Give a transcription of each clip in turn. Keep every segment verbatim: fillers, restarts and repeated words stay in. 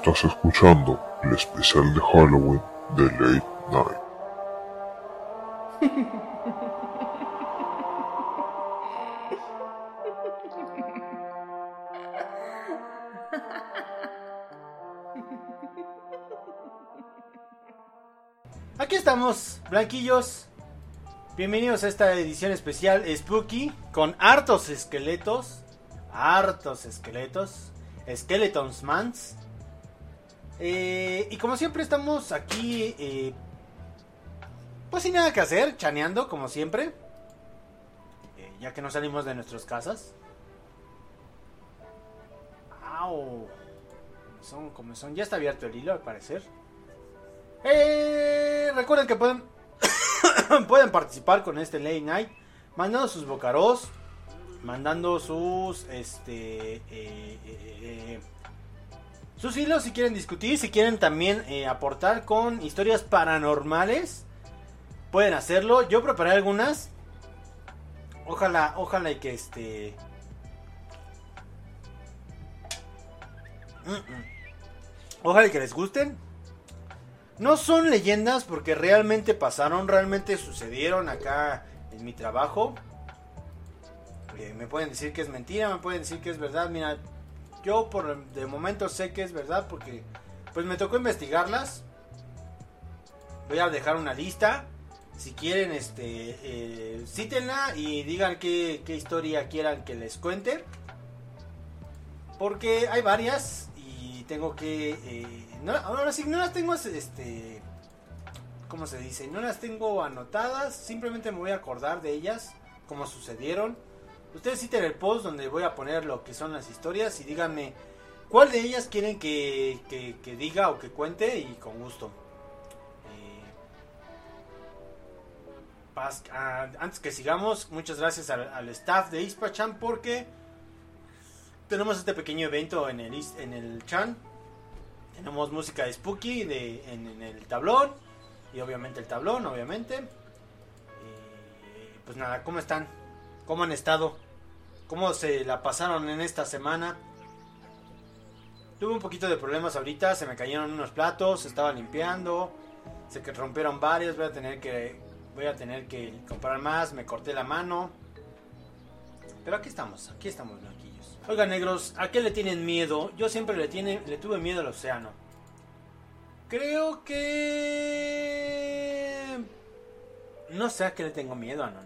Estás escuchando el especial de Halloween de Late Night. Aquí estamos, blanquillos. Bienvenidos a esta edición especial Spooky con hartos esqueletos. Hartos esqueletos. Skeletons Mans. Eh, y como siempre estamos aquí, eh, pues sin nada que hacer, chaneando como siempre. Eh, ya que no salimos de nuestras casas. Au. Son como son. Ya está abierto el hilo al parecer. Eh, recuerden que pueden pueden participar con este Late Night mandando sus bocaros, mandando sus este eh, eh, eh, sus hilos si quieren discutir, si quieren también eh, aportar con historias paranormales, pueden hacerlo. Yo preparé algunas. Ojalá, ojalá y que este ojalá y que les gusten. No son leyendas porque realmente pasaron, realmente sucedieron acá en mi trabajo. Eh, me pueden decir que es mentira, me pueden decir que es verdad. Mira, yo por de momento sé que es verdad porque pues me tocó investigarlas. Voy a dejar una lista. Si quieren, este, eh, cítenla y digan qué, qué historia quieran que les cuente. Porque hay varias y tengo que... Eh, no, ahora sí, no las tengo, este... ¿Cómo se dice? No las tengo anotadas, simplemente me voy a acordar de ellas, como sucedieron. Ustedes citen el post donde voy a poner lo que son las historias y díganme cuál de ellas quieren que, que, que diga o que cuente y con gusto. Eh, pas, ah, antes que sigamos, muchas gracias al, al staff de Ispachan porque tenemos este pequeño evento en el, en el Chan. Tenemos música de Spooky de, en, en el tablón. Y obviamente el tablón, obviamente. Eh, pues nada, ¿cómo están? ¿Cómo han estado? ¿Cómo se la pasaron en esta semana? Tuve un poquito de problemas ahorita. Se me cayeron unos platos. Estaba limpiando. Se que rompieron varios. Voy a tener que, voy a tener que comprar más. Me corté la mano. Pero aquí estamos. Aquí estamos, blanquillos. Oigan, negros, ¿a qué le tienen miedo? Yo siempre le, tiene, le tuve miedo al océano. Creo que... No sé a qué le tengo miedo, Anon.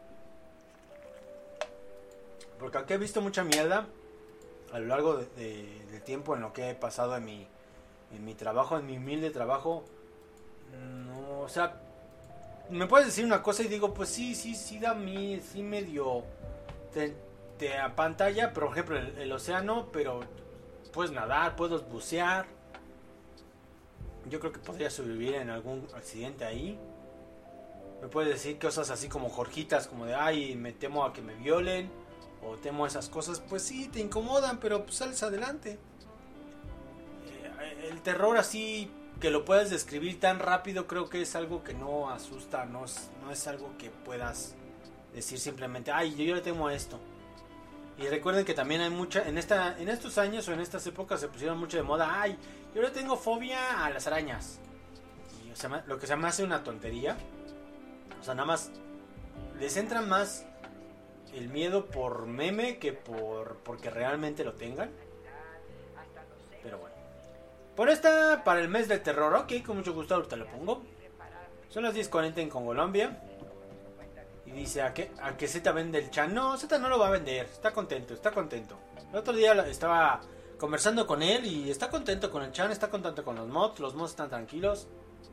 Porque aquí he visto mucha mierda a lo largo de, de, del tiempo en lo que he pasado en mi, en mi trabajo, en mi humilde trabajo. No, o sea, me puedes decir una cosa y digo, pues sí, sí, sí da mí, sí medio... Te, te apantalla, por ejemplo, el, el océano, pero puedes nadar, puedes bucear. Yo creo que podría sobrevivir en algún accidente ahí. Me puedes decir cosas así como jorjitas, como de, ay, me temo a que me violen, o temo esas cosas. Pues sí, te incomodan, pero pues sales adelante. Eh, el terror así, que lo puedas describir tan rápido, creo que es algo que no asusta, no es, no es algo que puedas decir simplemente, ay, yo, yo le temo a esto. Y recuerden que también hay mucha, en esta, en estos años o en estas épocas se pusieron mucho de moda, ay, yo le tengo fobia a las arañas. Y, o sea, lo que se me hace una tontería. O sea, nada más les entra más el miedo por meme que por porque realmente lo tengan. Pero bueno. Por esta, para el mes del terror, ok, con mucho gusto ahorita lo pongo. Son las diez cuarenta en Colombia. Y dice, ¿a qué, a qué Z vende el Chan? No, Z no lo va a vender. Está contento, está contento. El otro día estaba conversando con él y está contento con el Chan, está contento con los mods. Los mods están tranquilos.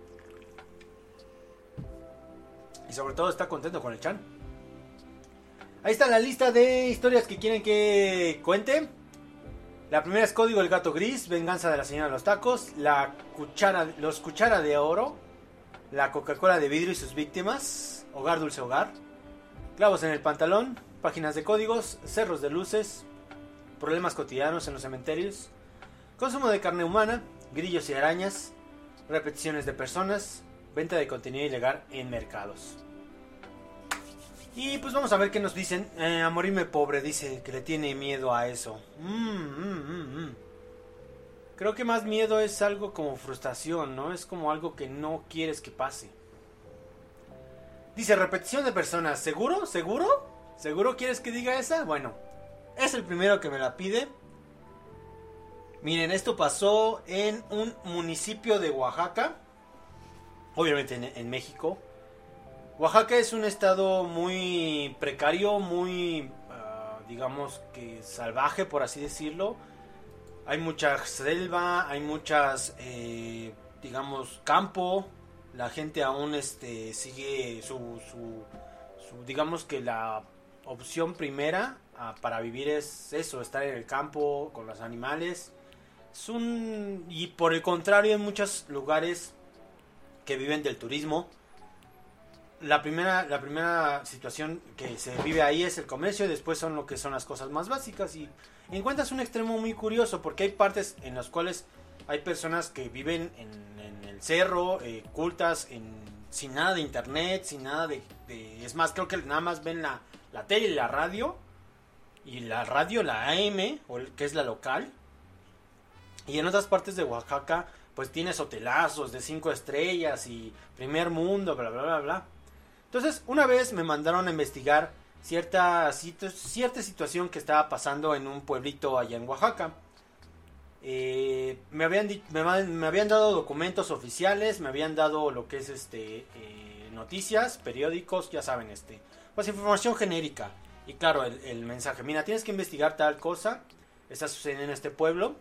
Y sobre todo está contento con el Chan. Ahí está la lista de historias que quieren que cuente. La primera es Código el Gato Gris, Venganza de la Señora de los Tacos, la cuchara, Los Cuchara de Oro, la Coca-Cola de Vidrio y sus víctimas, Hogar Dulce Hogar, Clavos en el Pantalón, Páginas de Códigos, Cerros de Luces, Problemas Cotidianos en los Cementerios, Consumo de Carne Humana, Grillos y Arañas, Repeticiones de Personas, Venta de Contenido Ilegal en Mercados. Y pues vamos a ver qué nos dicen. eh, A morirme pobre dice que le tiene miedo a eso. mm, mm, mm, mm. Creo que más miedo es algo como frustración, ¿no? Es como algo que no quieres que pase. Dice, repetición de personas. ¿Seguro? ¿Seguro? ¿Seguro quieres que diga esa? Bueno, es el primero que me la pide. Miren, esto pasó en un municipio de Oaxaca. Obviamente en, en México. Oaxaca es un estado muy precario, muy, uh, digamos que salvaje, por así decirlo. Hay mucha selva, hay muchas, eh, digamos, campo. La gente aún este, sigue su, su, su, digamos que la opción primera uh, para vivir es eso, estar en el campo con los animales. Es un, y por el contrario, hay muchos lugares que viven del turismo. La primera, la primera situación que se vive ahí es el comercio, y después son lo que son las cosas más básicas. Y encuentras un extremo muy curioso, porque hay partes en las cuales hay personas que viven en, en el cerro, eh, cultas, en, sin nada de internet, sin nada de, de... Es más, creo que nada más ven la, la tele y la radio, y la radio, la A M, o el, que es la local. Y en otras partes de Oaxaca, pues tienes hotelazos de cinco estrellas y primer mundo, bla, bla, bla, bla. Entonces, una vez me mandaron a investigar cierta, cierta situación que estaba pasando en un pueblito allá en Oaxaca. Eh, me, habían, me, me habían dado documentos oficiales, me habían dado lo que es este eh, noticias, periódicos, ya saben, este pues información genérica. Y claro, el, el mensaje, mira, tienes que investigar tal cosa, está sucediendo en este pueblo.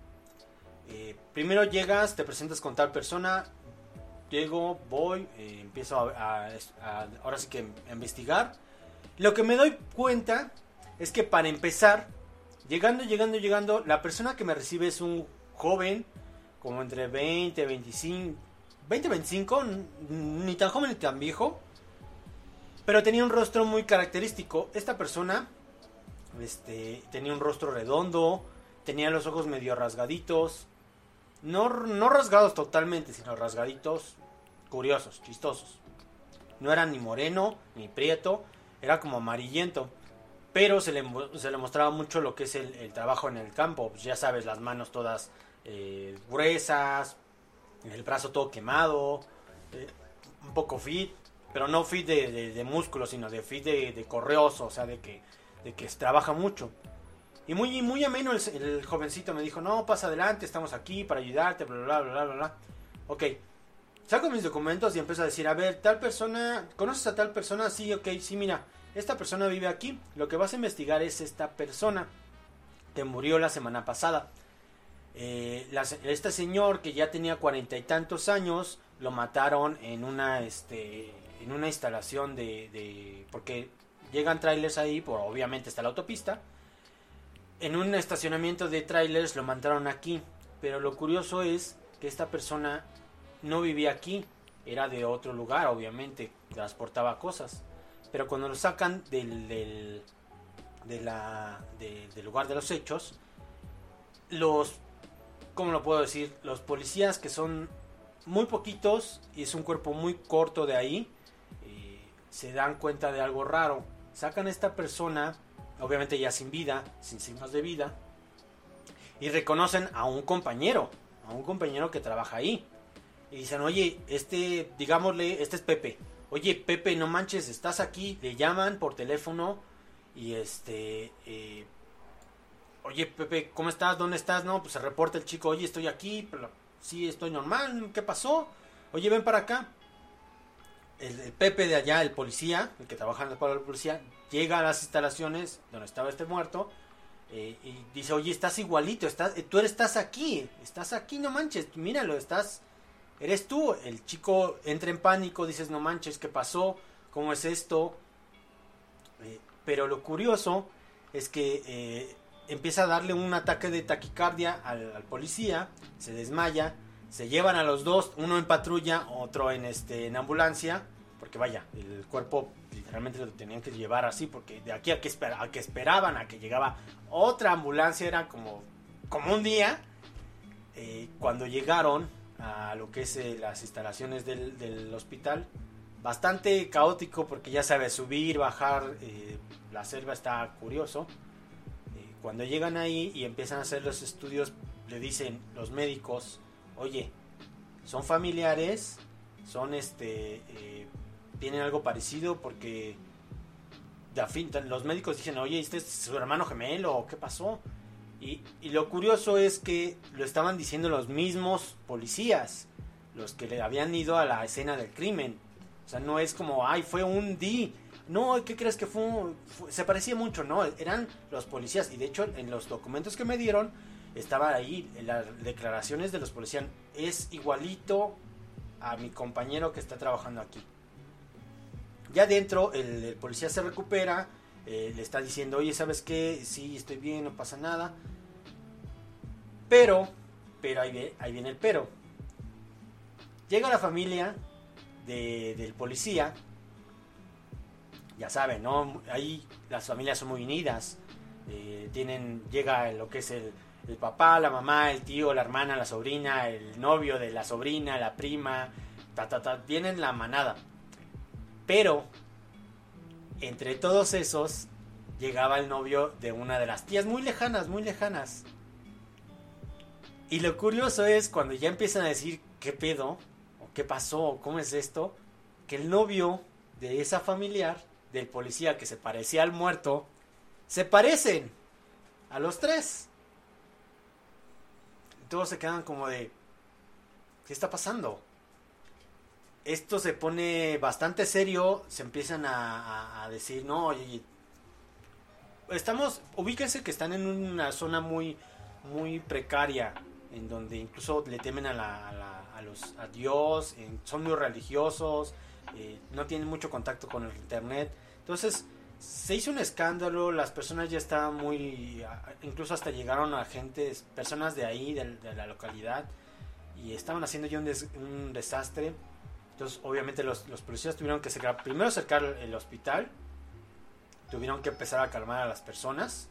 Eh, primero llegas, te presentas con tal persona. Llego, voy, eh, empiezo a, a, a, ahora sí que a investigar. Lo que me doy cuenta es que para empezar, llegando, llegando, llegando, la persona que me recibe es un joven, como entre veinte, veinticinco, veinte, veinticinco, ni tan joven ni tan viejo, pero tenía un rostro muy característico. Esta persona este, tenía un rostro redondo, tenía los ojos medio rasgaditos. No, no rasgados totalmente, sino rasgaditos, curiosos, chistosos. No era ni moreno, ni prieto, era como amarillento. Pero se le, se le mostraba mucho lo que es el, el trabajo en el campo. Pues ya sabes, las manos todas eh, gruesas, el brazo todo quemado, eh, un poco fit, pero no fit de, de, de músculo, sino de fit de, de correoso, o sea, de que, de que trabaja mucho. Y muy, muy ameno el, el jovencito me dijo, no, pasa adelante, estamos aquí para ayudarte, bla, bla, bla, bla, bla. Ok, saco mis documentos y empiezo a decir, a ver, tal persona, ¿conoces a tal persona? Sí, ok, sí, mira, esta persona vive aquí. Lo que vas a investigar es esta persona que murió la semana pasada. Eh, la, este señor que ya tenía cuarenta y tantos años, lo mataron en una, este, en una instalación de, de porque llegan trailers ahí, por, obviamente está la autopista. En un estacionamiento de trailers lo mataron aquí. Pero lo curioso es que esta persona no vivía aquí. Era de otro lugar, obviamente. Transportaba cosas. Pero cuando lo sacan del, del, de la, de, del lugar de los hechos, los, ¿cómo lo puedo decir? Los policías, que son muy poquitos y es un cuerpo muy corto de ahí, eh, se dan cuenta de algo raro. Sacan a esta persona, obviamente ya sin vida, sin signos de vida, y reconocen a un compañero, a un compañero que trabaja ahí. Y dicen, oye, este, digámosle, este es Pepe. Oye, Pepe, no manches, estás aquí. Le llaman por teléfono y este, eh, oye, Pepe, ¿cómo estás? ¿Dónde estás? No, pues se reporta el chico, oye, estoy aquí, pero sí, estoy normal, ¿qué pasó? Oye, ven para acá. El, el Pepe de allá, el policía, el que trabaja en el palo de la policía, llega a las instalaciones donde estaba este muerto, eh, y dice, oye, estás igualito, estás, tú eres, estás aquí, estás aquí, no manches, míralo, estás, eres tú. El chico entra en pánico, dices, no manches, ¿qué pasó? ¿Cómo es esto? Eh, pero lo curioso es que eh, empieza a darle un ataque de taquicardia al, al policía, se desmaya. Se llevan a los dos, uno en patrulla, otro en este en ambulancia, porque vaya, el cuerpo literalmente lo tenían que llevar así, porque de aquí a que, espera, a que esperaban a que llegaba otra ambulancia era como, como un día. Eh, cuando llegaron a lo que es eh, las instalaciones del, del hospital, bastante caótico, porque ya sabes, subir, bajar, eh, la selva está curioso. Eh, cuando llegan ahí y empiezan a hacer los estudios le dicen los médicos, oye, son familiares, son este, eh, tienen algo parecido porque de fin, los médicos dicen, oye, ¿este es su hermano gemelo? ¿Qué pasó? Y, y lo curioso es que lo estaban diciendo los mismos policías, los que le habían ido a la escena del crimen. O sea, no es como, ay, fue un D. No, ¿qué crees que fue, un, fue? Se parecía mucho, no, eran los policías. Y de hecho, en los documentos que me dieron, estaba ahí, en las declaraciones de los policías. Es igualito a mi compañero que está trabajando aquí. Ya dentro, el, el policía se recupera, eh, le está diciendo, oye, ¿sabes qué? Sí, estoy bien, no pasa nada. Pero, pero ahí viene, ahí viene el pero. Llega la familia de, del policía. Ya saben, ¿no? Ahí las familias son muy unidas. Eh, tienen, llega lo que es el, el papá, la mamá, el tío, la hermana, la sobrina, el novio de la sobrina, la prima, ta, ta, ta, vienen la manada. Pero, entre todos esos, llegaba el novio de una de las tías, muy lejanas, muy lejanas. Y lo curioso es cuando ya empiezan a decir, ¿qué pedo? ¿O qué pasó? ¿Cómo es esto? Que el novio de esa familiar, del policía que se parecía al muerto, se parecen a los tres. Todos se quedan como de, ¿qué está pasando? Esto se pone bastante serio, se empiezan a, a, a decir, no, oye, estamos, ubíquense que están en una zona muy, muy precaria, en donde incluso le temen a, la, a, la, a los a Dios, en, son muy religiosos, eh, no tienen mucho contacto con el internet. Entonces se hizo un escándalo, las personas ya estaban muy, incluso hasta llegaron a gente, personas de ahí, de, de la localidad, y estaban haciendo ya un, des, un desastre. Entonces obviamente los, los policías tuvieron que cercar, primero cercar el hospital, tuvieron que empezar a calmar a las personas.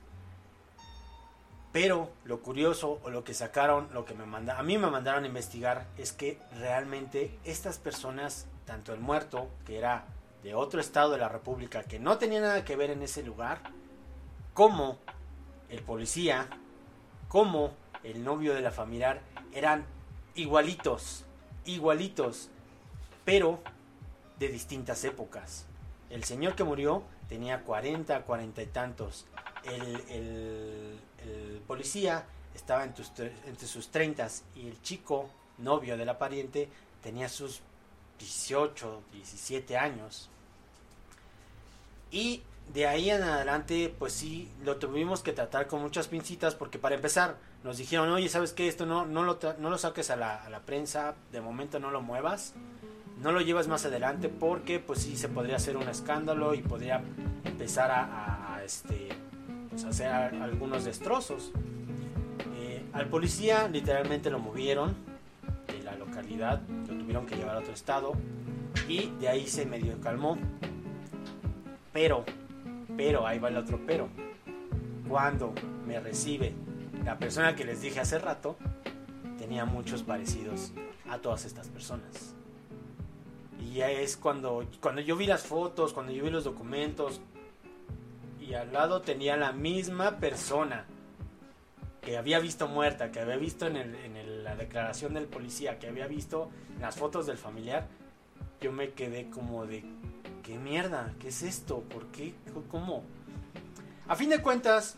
Pero lo curioso, o lo que sacaron, lo que me manda, a mí me mandaron a investigar, es que realmente estas personas, tanto el muerto, que era de otro estado de la república, que no tenía nada que ver en ese lugar, como el policía, como el novio de la familiar, eran igualitos, igualitos, pero de distintas épocas. El señor que murió tenía cuarenta, cuarenta y tantos. El, el, el policía estaba en tus, entre sus treintas y el chico, novio de la pariente, tenía sus dieciocho, diecisiete años. Y de ahí en adelante, pues sí, lo tuvimos que tratar con muchas pincitas, porque para empezar nos dijeron, oye, ¿sabes qué? Esto no, no, lo, no lo saques a la, a la prensa, de momento no lo muevas, no lo llevas más adelante, porque pues sí se podría hacer un escándalo y podría empezar a, a, a este, pues hacer algunos destrozos. Eh, al policía literalmente lo movieron de la localidad, lo tuvieron que llevar a otro estado y de ahí se medio calmó. Pero, pero, ahí va el otro pero. Cuando me recibe la persona que les dije hace rato, tenía muchos parecidos a todas estas personas. Y ya es cuando, cuando yo vi las fotos, cuando yo vi los documentos, y al lado tenía la misma persona que había visto muerta, que había visto en, el, en el, la declaración del policía, que había visto en las fotos del familiar, yo me quedé como de, ¿qué mierda? ¿Qué es esto? ¿Por qué? ¿Cómo? A fin de cuentas,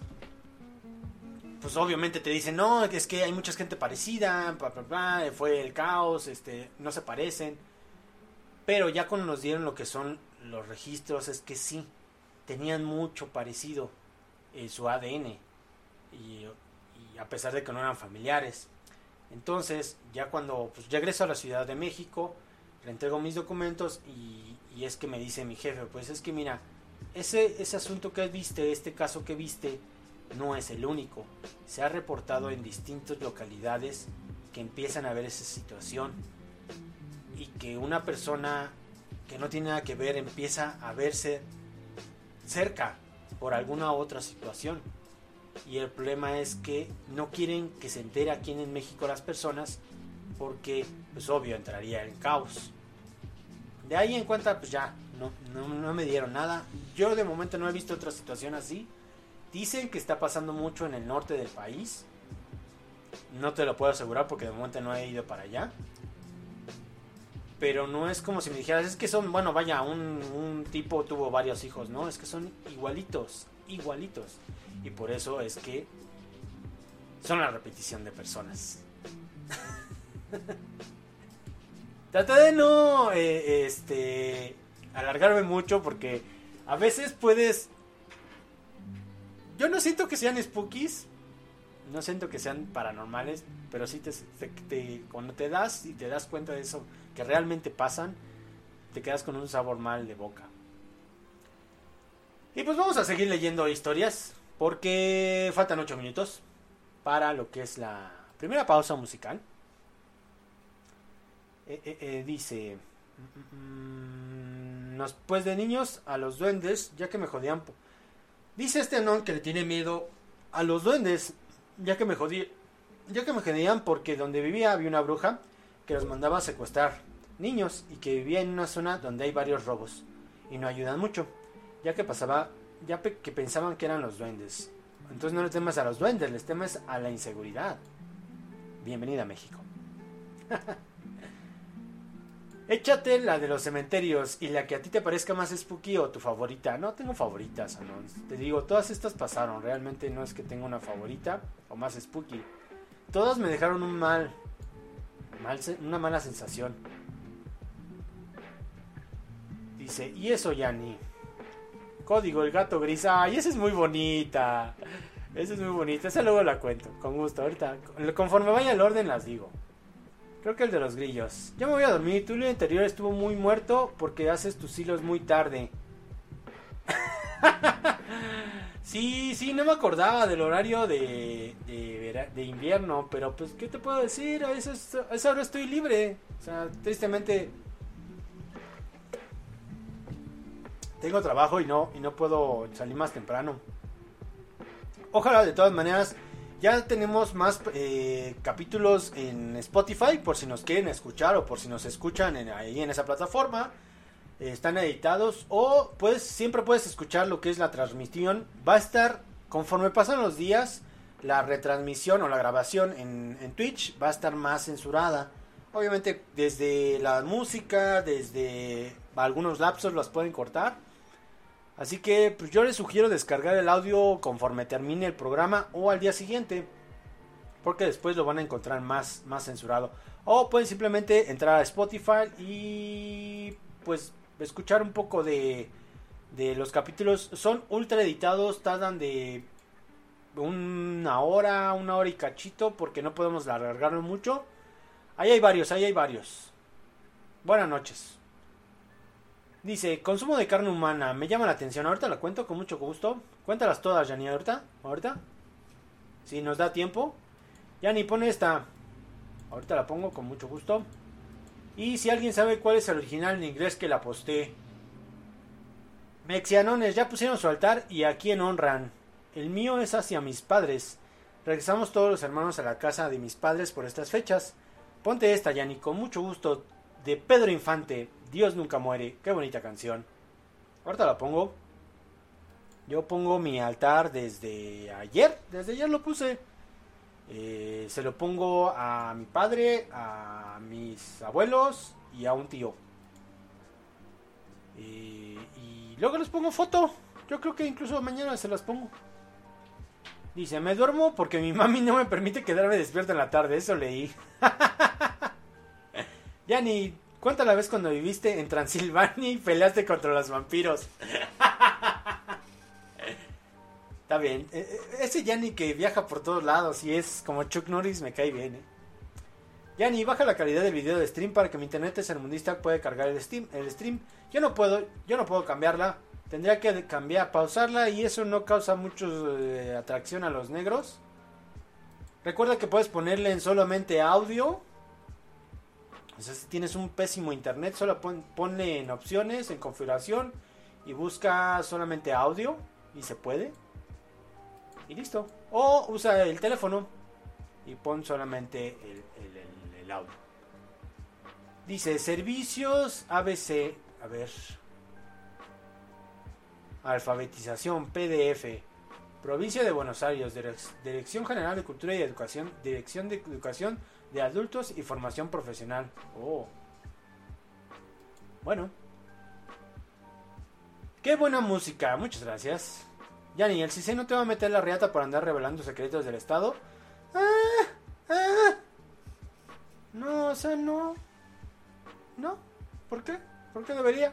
pues obviamente te dicen, no, es que hay mucha gente parecida, bla, bla, bla, fue el caos, este, no se parecen. Pero ya cuando nos dieron lo que son los registros, es que sí, tenían mucho parecido en su A D N. Y, y a pesar de que no eran familiares. Entonces, ya cuando pues, regreso a la Ciudad de México, le entrego mis documentos y, y es que me dice mi jefe, pues es que mira, ese, ese asunto que viste, este caso que viste, no es el único. Se ha reportado en distintas localidades que empiezan a ver esa situación y que una persona que no tiene nada que ver empieza a verse cerca por alguna otra situación. Y el problema es que no quieren que se entere aquí en México las personas porque, pues obvio, entraría en caos. De ahí en cuenta, pues ya, no, no, no me dieron nada. Yo de momento no he visto otra situación así. Dicen que está pasando mucho en el norte del país. No te lo puedo asegurar porque de momento no he ido para allá. Pero no es como si me dijeras, es que son, bueno, vaya, un, un tipo tuvo varios hijos, ¿no? Es que son igualitos, igualitos. Y por eso es que son la repetición de personas. Traté de no eh, este, alargarme mucho porque a veces puedes... Yo no siento que sean spookies, no siento que sean paranormales, pero sí te, te, te, cuando te das y te das cuenta de eso que realmente pasan, te quedas con un sabor mal de boca. Y pues vamos a seguir leyendo historias porque faltan ocho minutos para lo que es la primera pausa musical. Eh, eh, eh, dice, mm, nos, pues de niños a los duendes, ya que me jodían. Dice este anon que le tiene miedo a los duendes, ya que me jodí, ya que me jodían porque donde vivía había una bruja que los mandaba a secuestrar niños y que vivía en una zona donde hay varios robos y no ayudan mucho, ya que pasaba, ya pe- que pensaban que eran los duendes. Entonces no le temas a los duendes, les temes a la inseguridad. Bienvenida a México. Échate la de los cementerios y la que a ti te parezca más spooky o tu favorita. No tengo favoritas, Anon. Te digo, todas estas pasaron. Realmente no es que tenga una favorita o más spooky. Todas me dejaron un mal, mal una mala sensación. Dice, y eso ya ni. Código, el gato gris. Ay, esa es muy bonita. Esa es muy bonita. Esa luego la cuento, con gusto. Ahorita, conforme vaya el orden las digo. Creo que el de los grillos. Ya me voy a dormir. Tu hilo interior estuvo muy muerto porque haces tus hilos muy tarde. Sí, sí, no me acordaba del horario de, de, vera- de invierno. Pero pues, ¿qué te puedo decir? A esa, a esa hora estoy libre. O sea, tristemente tengo trabajo y no, y no puedo salir más temprano. Ojalá de todas maneras... Ya tenemos más eh, capítulos en Spotify por si nos quieren escuchar o por si nos escuchan en, ahí en esa plataforma. Eh, están editados o pues siempre puedes escuchar lo que es la transmisión. Va a estar conforme pasan los días, la retransmisión o la grabación en, en Twitch va a estar más censurada. Obviamente desde la música, desde algunos lapsos las pueden cortar. Así que pues yo les sugiero descargar el audio conforme termine el programa o al día siguiente, porque después lo van a encontrar más, más censurado. O pueden simplemente entrar a Spotify y pues escuchar un poco de, de los capítulos. Son ultra editados, tardan de una hora, una hora y cachito, porque no podemos alargarlo mucho. Ahí hay varios, ahí hay varios. Buenas noches. Dice, consumo de carne humana, me llama la atención. Ahorita la cuento con mucho gusto. Cuéntalas todas, Yani, ahorita. Ahorita. Si nos da tiempo. Yani, pone esta. Ahorita la pongo con mucho gusto. Y si alguien sabe cuál es el original en inglés, que la posté. Mexianones, ya pusieron su altar y a quién honran. El mío es hacia mis padres. Regresamos todos los hermanos a la casa de mis padres por estas fechas. Ponte esta, Yani, con mucho gusto. De Pedro Infante, Dios nunca muere. Qué bonita canción. Ahorita la pongo. Yo pongo mi altar desde ayer. Desde ayer lo puse. Eh, se lo pongo a mi padre, a mis abuelos y a un tío. Eh, y luego les pongo foto. Yo creo que incluso mañana se las pongo. Dice, me duermo porque mi mami no me permite quedarme despierto en la tarde. Eso leí. Ya ni cuenta la vez cuando viviste en Transilvania y peleaste contra los vampiros. Está bien. Ese Yanni que viaja por todos lados y es como Chuck Norris me cae bien. ¿eh? Yanni, baja la calidad del video de stream para que mi internet tercermundista pueda cargar el stream. El stream. Yo no puedo, yo no puedo cambiarla. Tendría que cambiar, pausarla y eso no causa mucho eh, atracción a los negros. Recuerda que puedes ponerle en solamente audio. O sea, si tienes un pésimo internet, solo pon, ponle en opciones, en configuración y busca solamente audio y se puede. Y listo. O usa el teléfono y pon solamente el, el, el, el audio. Dice, servicios A B C. A ver. Alfabetización, P D F. Provincia de Buenos Aires, Direc- Dirección General de Cultura y Educación, Dirección de Educación de Adultos y Formación Profesional. Oh. Bueno. Qué buena música, muchas gracias. Yani, el Cicé no te va a meter la riata por andar revelando secretos del Estado. Ah, ah. No, o sea, no. No, ¿por qué? ¿Por qué debería?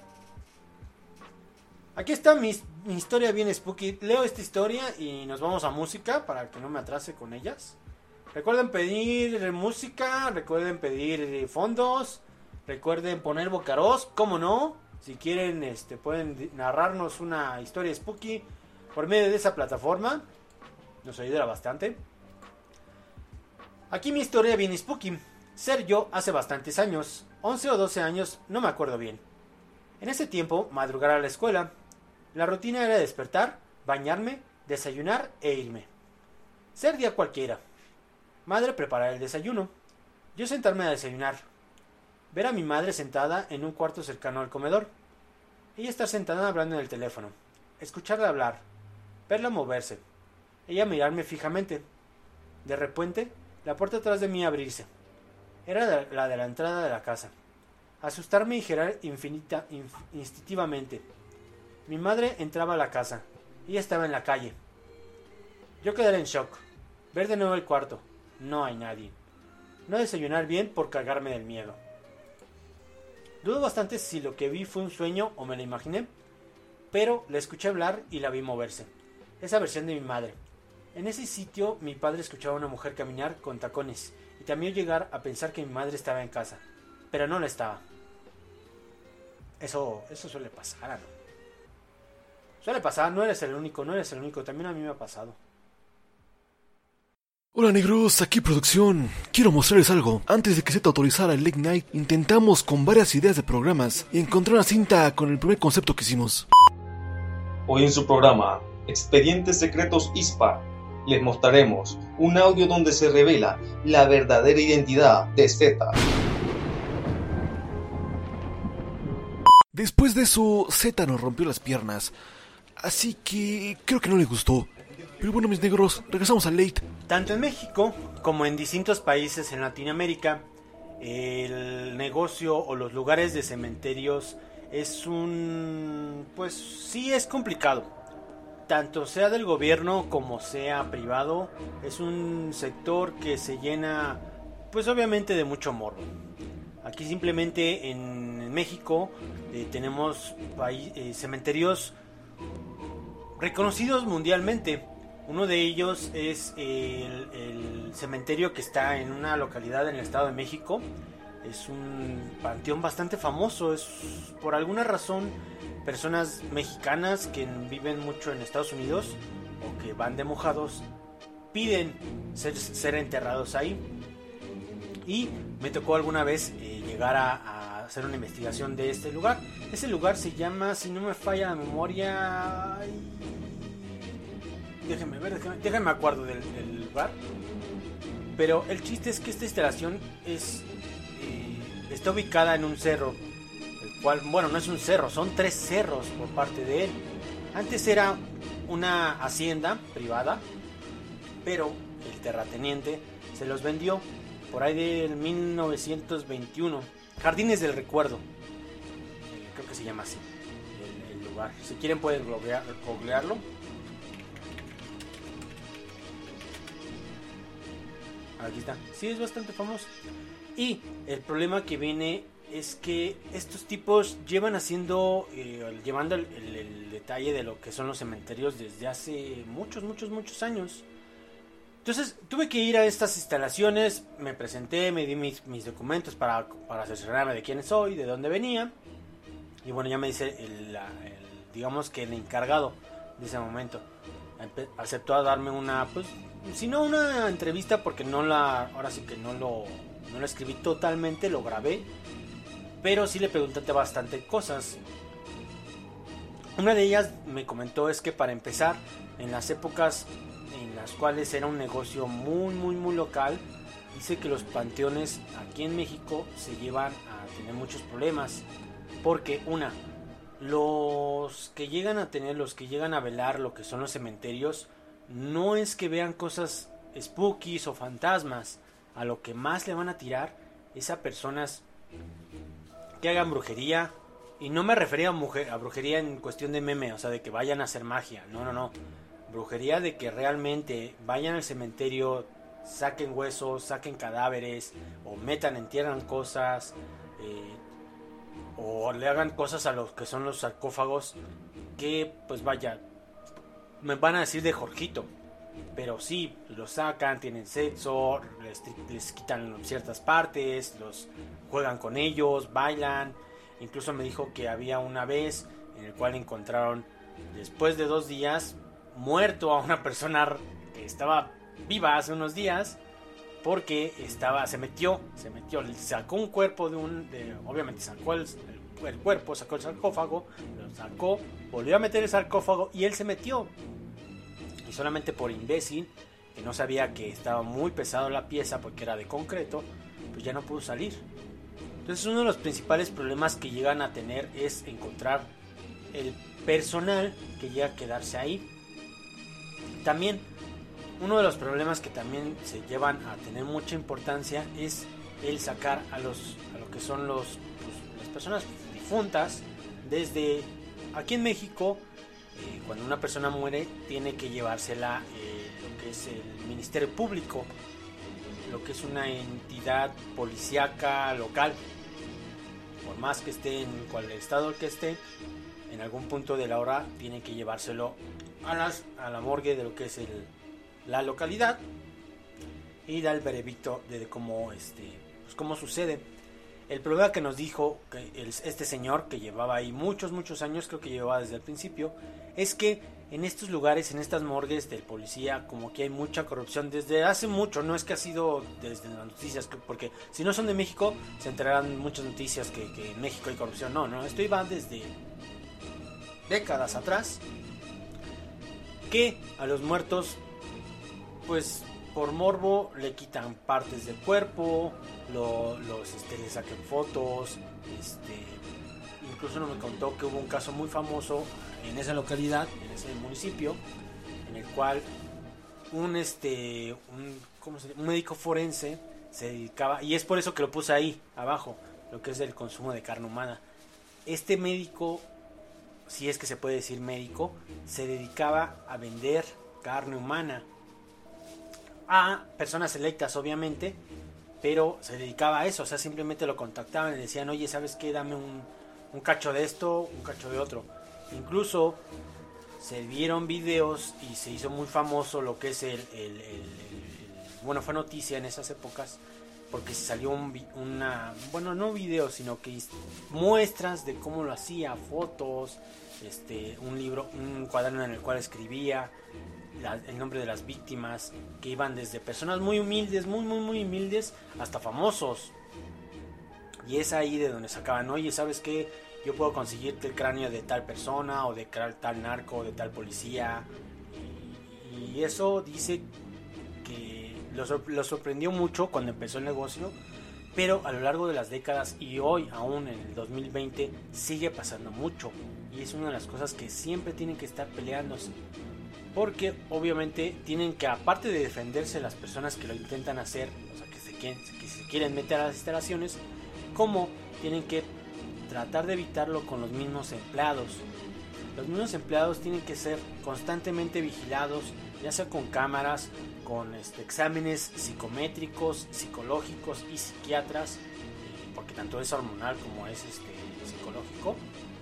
Aquí está mi, mi historia bien spooky. Leo esta historia y nos vamos a música para que no me atrase con ellas. Recuerden pedir música, recuerden pedir fondos, recuerden poner bocaroz, cómo no. Si quieren, este, pueden narrarnos una historia spooky por medio de esa plataforma. Nos ayudará bastante. Aquí mi historia bien spooky. Ser yo hace bastantes años, once o doce años, no me acuerdo bien. En ese tiempo, madrugar a la escuela. La rutina era despertar, bañarme, desayunar e irme. Ser día cualquiera. Madre preparar el desayuno. Yo sentarme a desayunar. Ver a mi madre sentada en un cuarto cercano al comedor. Ella estar sentada hablando en el teléfono. Escucharla hablar. Verla moverse. Ella mirarme fijamente. De repente, la puerta atrás de mí abrirse. Era la de la entrada de la casa. Asustarme y girar infinita, inf, instintivamente. Mi madre entraba a la casa. Ella estaba en la calle. Yo quedé en shock. Ver de nuevo el cuarto. No hay nadie. No desayunar bien por cagarme del miedo. Dudo bastante si lo que vi fue un sueño o me lo imaginé, pero la escuché hablar y la vi moverse. Esa versión de mi madre. En ese sitio mi padre escuchaba a una mujer caminar con tacones y también llegar a pensar que mi madre estaba en casa, pero no lo estaba. Eso, eso suele pasar, ¿no? Suele pasar, no eres el único, no eres el único, también a mí me ha pasado. Hola negros, aquí producción. Quiero mostrarles algo. Antes de que se te autorizara el Late Night, intentamos con varias ideas de programas y encontré una cinta con el primer concepto que hicimos. Hoy en su programa, Expedientes Secretos I S P A, les mostraremos un audio donde se revela la verdadera identidad de Z. Después de eso, Z nos rompió las piernas, así que creo que no le gustó. Pero bueno, mis negros, regresamos al Late. Tanto en México como en distintos países en Latinoamérica, el negocio o los lugares de cementerios es un... pues sí es complicado. Tanto sea del gobierno como sea privado, es un sector que se llena pues obviamente de mucho morbo. Aquí simplemente en México eh, tenemos país, eh, cementerios reconocidos mundialmente. Uno de ellos es el, el cementerio que está en una localidad en el Estado de México. Es un panteón bastante famoso. Es por alguna razón personas mexicanas que viven mucho en Estados Unidos o que van de mojados piden ser, ser enterrados ahí. Y me tocó alguna vez eh, llegar a, a hacer una investigación de este lugar. Ese lugar se llama, si no me falla la memoria... Déjenme ver, déjenme, déjenme acuerdo del, del lugar. Pero el chiste es que esta instalación es eh, está ubicada en un cerro. El cual, bueno, no es un cerro, son tres cerros por parte de él. Antes era una hacienda privada, pero el terrateniente se los vendió por ahí del mil novecientos veintiuno. Jardines del Recuerdo. Eh, creo que se llama así el, el lugar. Si quieren pueden googlearlo. Aquí está. Sí, es bastante famoso. Y el problema que viene es que estos tipos llevan haciendo, eh, llevando el, el, el detalle de lo que son los cementerios desde hace muchos, muchos, muchos años. Entonces tuve que ir a estas instalaciones, me presenté, me di mis, mis documentos para, para asesorarme de quién soy, de dónde venía. Y bueno, ya me dice, el, el, digamos que el encargado de ese momento aceptó a darme una, pues, si no una entrevista, porque no la, ahora sí que no lo, no lo escribí totalmente, lo grabé, pero sí le pregunté bastante cosas. Una de ellas me comentó es que para empezar, en las épocas en las cuales era un negocio muy muy muy local, dice que los panteones aquí en México se llevan a tener muchos problemas, porque una, los que llegan a tener, los que llegan a velar lo que son los cementerios, no es que vean cosas spookies o fantasmas. A lo que más le van a tirar es a personas que hagan brujería. Y no me refería a, mujer, a brujería en cuestión de meme, o sea, de que vayan a hacer magia. No, no, no. Brujería de que realmente vayan al cementerio, saquen huesos, saquen cadáveres, o metan, entierran cosas, eh, o le hagan cosas a los que son los sarcófagos, que pues vaya, me van a decir de Jorgito. Pero sí, los sacan, tienen sexo, les, les quitan ciertas partes, los juegan con ellos, bailan. Incluso me dijo que había una vez en el cual encontraron, después de dos días, muerto a una persona que estaba viva hace unos días, porque estaba, se metió, se metió, sacó un cuerpo de un, de, obviamente sacó el, el, el cuerpo, sacó el sarcófago, lo sacó, volvió a meter el sarcófago y él se metió. Y solamente por imbécil, que no sabía que estaba muy pesado la pieza porque era de concreto, pues ya no pudo salir. Entonces uno de los principales problemas que llegan a tener es encontrar el personal que llega a quedarse ahí. También uno de los problemas que también se llevan a tener mucha importancia es el sacar a los a lo que son los pues, las personas difuntas. Desde aquí en México, eh, cuando una persona muere, tiene que llevársela eh, lo que es el Ministerio Público, lo que es una entidad policíaca local. Por más que esté en cual estado que esté, en algún punto de la hora tiene que llevárselo a, las, a la morgue de lo que es el, la localidad y dar el veredicto de cómo, este, pues cómo sucede. El problema que nos dijo que el, este señor, que llevaba ahí muchos, muchos años, creo que llevaba desde el principio, es que en estos lugares, en estas morgues del policía, como que hay mucha corrupción desde hace mucho. No es que ha sido desde las noticias, porque si no son de México, se enterarán muchas noticias que, que en México hay corrupción. No, no, esto iba desde décadas atrás, que a los muertos, pues por morbo, le quitan partes del cuerpo, lo, los, este, le sacan fotos, este, incluso no me contó que hubo un caso muy famoso en esa localidad, en ese municipio, en el cual un este un, ¿cómo se llama? un médico forense se dedicaba, y es por eso que lo puse ahí abajo, lo que es el consumo de carne humana. Este médico, si es que se puede decir médico, se dedicaba a vender carne humana a personas selectas, obviamente, pero se dedicaba a eso. O sea, simplemente lo contactaban y le decían, oye, ¿sabes qué? Dame un, un cacho de esto, un cacho de otro. Incluso se vieron videos y se hizo muy famoso lo que es el, el, el, el, el bueno, fue noticia en esas épocas, porque se salió un, una, bueno, no video, sino que muestras de cómo lo hacía, fotos, este, un libro, un cuaderno en el cual escribía la, el nombre de las víctimas, que iban desde personas muy humildes, muy, muy, muy humildes, hasta famosos. Y es ahí de donde sacaban, oye, ¿sabes qué? Yo puedo conseguirte el cráneo de tal persona, o de tal narco, o de tal policía. Y, y eso dice que lo, lo sorprendió mucho cuando empezó el negocio, pero a lo largo de las décadas y hoy aún en el dos mil veinte sigue pasando mucho, y es una de las cosas que siempre tienen que estar peleándose, porque obviamente tienen que, aparte de defenderse las personas que lo intentan hacer, o sea, que se quieren, que se quieren meter a las instalaciones, como tienen que tratar de evitarlo con los mismos empleados. Los mismos empleados tienen que ser constantemente vigilados, ya sea con cámaras, con este, exámenes psicométricos, psicológicos y psiquiatras, porque tanto es hormonal como es este, psicológico,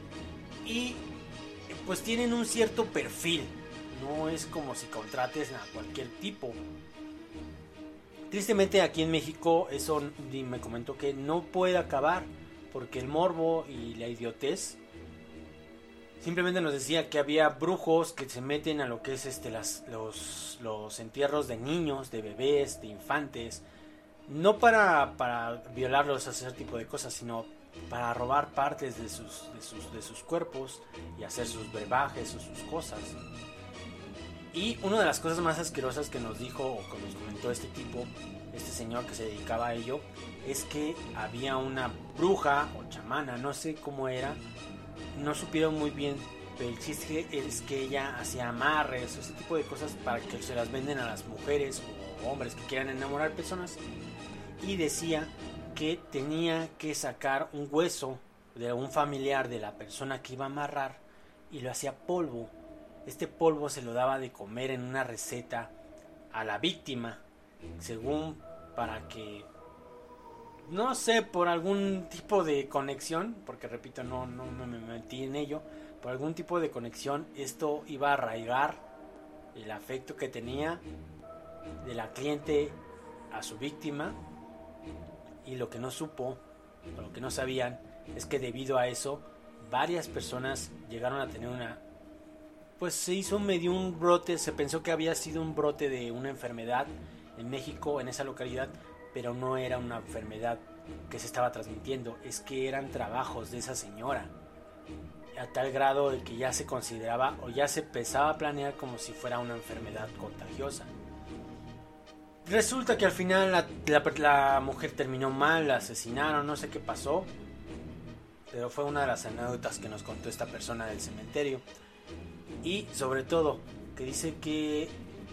y pues tienen un cierto perfil, no es como si contrates a cualquier tipo. Tristemente aquí en México eso me comentó que no puede acabar, porque el morbo y la idiotez simplemente nos decía que había brujos que se meten a lo que es este las los, los entierros de niños, de bebés, de infantes, no para, para violarlos, hacer ese tipo de cosas, sino para robar partes de sus, de sus, de sus cuerpos y hacer sus brebajes o sus cosas. Y una de las cosas más asquerosas que nos dijo o que nos comentó este tipo, este señor que se dedicaba a ello, es que había una bruja o chamana, no sé cómo era, no supieron muy bien Pero el chiste es que ella hacía amarres, ese tipo de cosas para que se las venden a las mujeres o hombres que quieran enamorar personas. Y decía que tenía que sacar un hueso de un familiar de la persona que iba a amarrar y lo hacía polvo. Este polvo se lo daba de comer en una receta a la víctima, según para que, no sé, por algún tipo de conexión, porque repito, no, no, no me metí en ello, por algún tipo de conexión, esto iba a arraigar el afecto que tenía de la cliente a su víctima. Y lo que no supo, o lo que no sabían, es que debido a eso, varias personas llegaron a tener una... Pues se hizo medio un brote, se pensó que había sido un brote de una enfermedad en México, en esa localidad, pero no era una enfermedad que se estaba transmitiendo, es que eran trabajos de esa señora, a tal grado de que ya se consideraba o ya se empezaba a planear como si fuera una enfermedad contagiosa. Resulta que al final la, la, la mujer terminó mal, la asesinaron, no sé qué pasó, pero fue una de las anécdotas que nos contó esta persona del cementerio. Y sobre todo, que dice que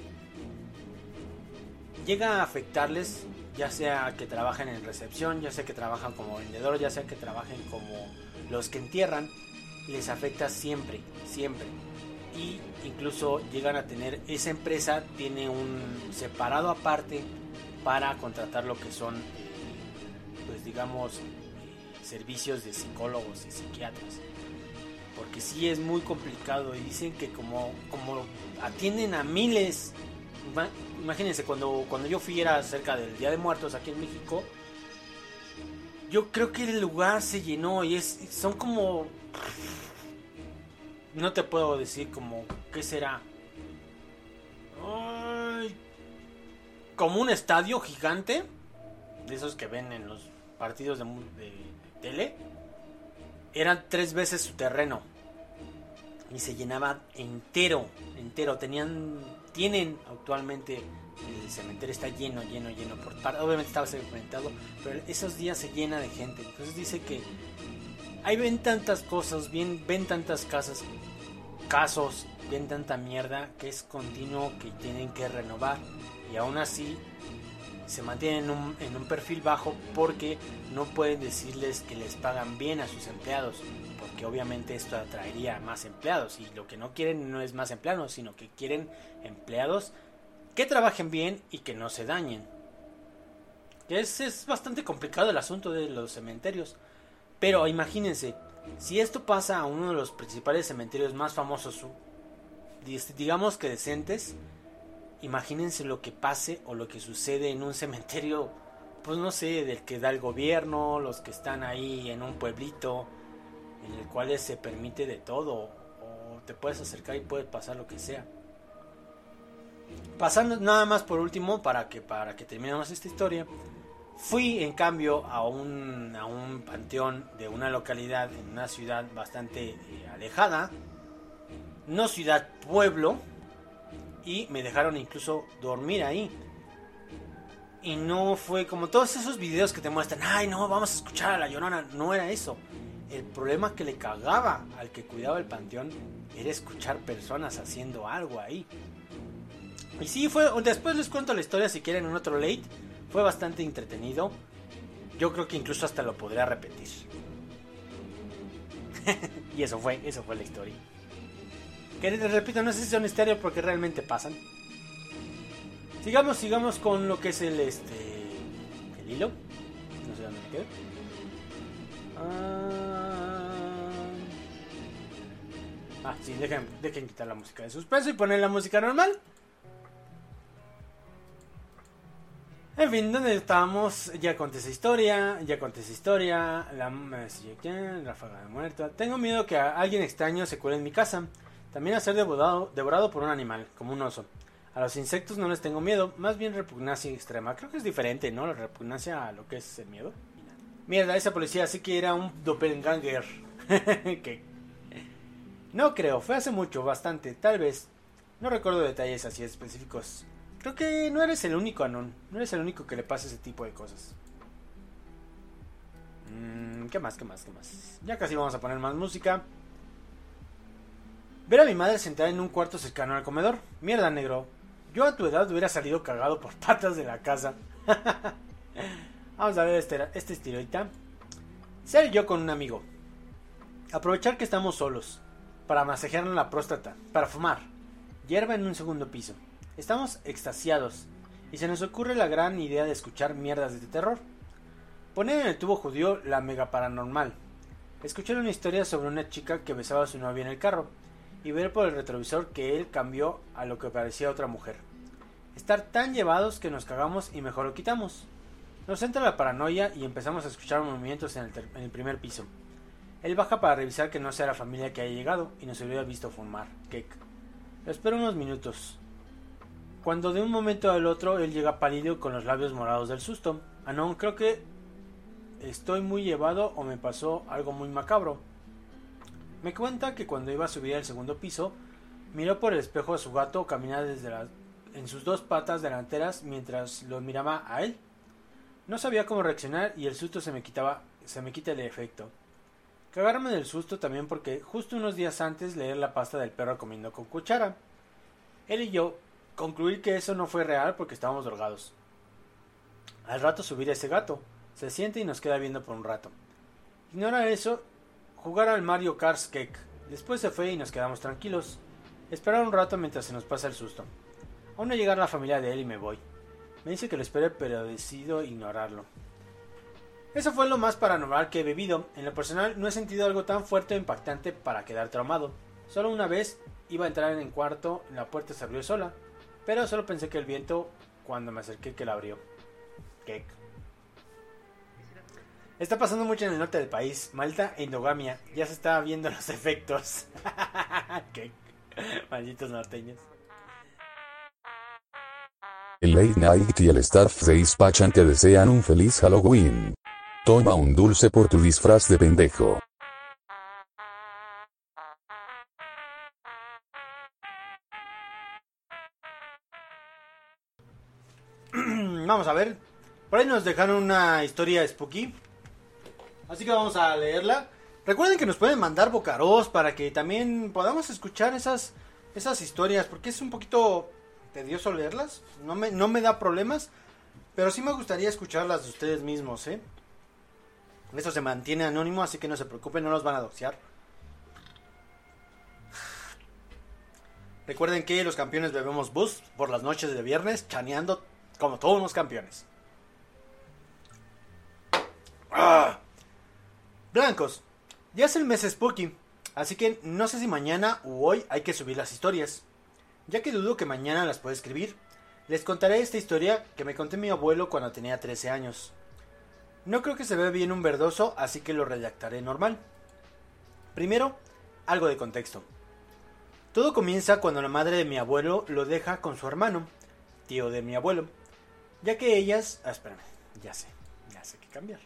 llega a afectarles, ya sea que trabajen en recepción, ya sea que trabajan como vendedores, ya sea que trabajen como los que entierran, les afecta siempre, siempre. Y incluso llegan a tener, esa empresa tiene un separado aparte para contratar lo que son, pues digamos, servicios de psicólogos y psiquiatras, porque sí es muy complicado. Y dicen que como, como atienden a miles, imagínense, cuando, cuando yo fui era cerca del Día de Muertos aquí en México, yo creo que el lugar se llenó y es, son como... No te puedo decir como, ¿qué será? Ay, como un estadio gigante, de esos que ven en los partidos de, de, de tele. Eran tres veces su terreno y se llenaba entero, entero. Tenían, tienen actualmente, el cementerio está lleno, lleno, lleno. Por, obviamente estaba segmentado, pero esos días se llena de gente. Entonces dice que ahí ven tantas cosas, bien, ven tantas casas, casos, ven tanta mierda que es continuo, que tienen que renovar, y aún así se mantienen en un, en un perfil bajo porque no pueden decirles que les pagan bien a sus empleados, porque obviamente esto atraería a más empleados, y lo que no quieren no es más empleados, sino que quieren empleados que trabajen bien y que no se dañen. Es, es bastante complicado el asunto de los cementerios. Pero imagínense, si esto pasa a uno de los principales cementerios más famosos, digamos que decentes, imagínense lo que pase o lo que sucede en un cementerio, pues no sé, del que da el gobierno, los que están ahí en un pueblito, en el cual se permite de todo, o te puedes acercar y puede pasar lo que sea. Pasando nada más por último, para que, para que terminemos esta historia. Fui en cambio a un, a un panteón de una localidad en una ciudad bastante eh, alejada, no ciudad, pueblo, y me dejaron incluso dormir ahí. Y no fue como todos esos videos que te muestran, ay no, vamos a escuchar a la Llorona. No era eso. El problema que le cagaba al que cuidaba el panteón era escuchar personas haciendo algo ahí. Y sí, fue, después les cuento la historia si quieren en otro late. Fue bastante entretenido. Yo creo que incluso hasta lo podría repetir. Y eso fue, eso fue la historia. Que les repito, no sé si son misterios porque realmente pasan. Sigamos, sigamos con lo que es el este. El hilo. No sé dónde me quedo. Ah, sí, dejen, dejen quitar la música de suspenso y poner la música normal. En fin, ¿dónde estábamos? Ya conté esa historia, ya conté esa historia, la ráfaga de muerto. Tengo miedo que alguien extraño se cuele en mi casa. También a ser devorado, devorado por un animal, como un oso. A los insectos no les tengo miedo, más bien repugnancia extrema. Creo que es diferente, ¿no? La repugnancia a lo que es el miedo. Mierda, esa policía sí que era un doppelganger. Que no creo, fue hace mucho, bastante, tal vez. No recuerdo detalles así específicos. Creo que no eres el único, Anon. No eres el único que le pasa ese tipo de cosas. Mm, ¿Qué más? ¿Qué más? ¿Qué más? Ya casi vamos a poner más música. Ver a mi madre sentada en un cuarto cercano al comedor. Mierda, negro. Yo a tu edad hubiera salido cagado por patas de la casa. Vamos a ver este, este estirita. Ser yo con un amigo. Aprovechar que estamos solos. Para masajearnos la próstata. Para fumar. Hierba en un segundo piso. Estamos extasiados. Y se nos ocurre la gran idea de escuchar mierdas de terror. Poner en el tubo judío la mega paranormal. Escuchar una historia sobre una chica que besaba a su novia en el carro. Y ver por el retrovisor que él cambió a lo que parecía otra mujer. Estar tan llevados que nos cagamos y mejor lo quitamos. Nos entra la paranoia y empezamos a escuchar movimientos en el, ter- en el primer piso. Él baja para revisar que no sea la familia que haya llegado y nos hubiera visto fumar. Cake. Lo espero unos minutos. Cuando de un momento al otro él llega pálido con los labios morados del susto. Ah no, creo que estoy muy llevado o me pasó algo muy macabro. Me cuenta que cuando iba a subir al segundo piso, miró por el espejo a su gato caminar desde la, en sus dos patas delanteras mientras lo miraba a él. No sabía cómo reaccionar y el susto se me quitaba, se me quita de efecto. Cagarme del susto también porque justo unos días antes leer la pasta del perro comiendo con cuchara. Él y yo concluir que eso no fue real porque estábamos drogados. Al rato subir a ese gato, se siente y nos queda viendo por un rato. Ignora eso. Jugar al Mario Kart Cake. Después se fue y nos quedamos tranquilos. Esperar un rato mientras se nos pasa el susto. Aún no llega la familia de él y me voy. Me dice que lo espere pero decido ignorarlo. Eso fue lo más paranormal que he bebido. En lo personal no he sentido algo tan fuerte o impactante para quedar traumado. Solo una vez iba a entrar en el cuarto, la puerta se abrió sola. Pero solo pensé que el viento cuando me acerqué que la abrió. Cake. Está pasando mucho en el norte del país. Maldita endogamia. Ya se está viendo los efectos. ¿Qué? Malditos norteños. El Late Night y el staff de Ispachan te desean un feliz Halloween. Toma un dulce por tu disfraz de pendejo. Vamos a ver. Por ahí nos dejaron una historia spooky. Así que vamos a leerla. Recuerden que nos pueden mandar bocaros para que también podamos escuchar esas, esas historias. Porque es un poquito tedioso leerlas. No me, no me da problemas. Pero sí me gustaría escucharlas de ustedes mismos, ¿eh? Esto se mantiene anónimo, así que no se preocupen, no nos van a doxear. Recuerden que los campeones bebemos boost por las noches de viernes, chaneando como todos los campeones. ¡Ah! Blancos, ya es el mes spooky, así que no sé si mañana u hoy hay que subir las historias. Ya que dudo que mañana las pueda escribir, les contaré esta historia que me conté mi abuelo cuando tenía trece años. No creo que se vea bien un verdoso, así que lo redactaré normal. Primero, algo de contexto. Todo comienza cuando la madre de mi abuelo lo deja con su hermano, tío de mi abuelo, ya que ellas... Ah, espérame, ya sé, ya sé qué cambiar.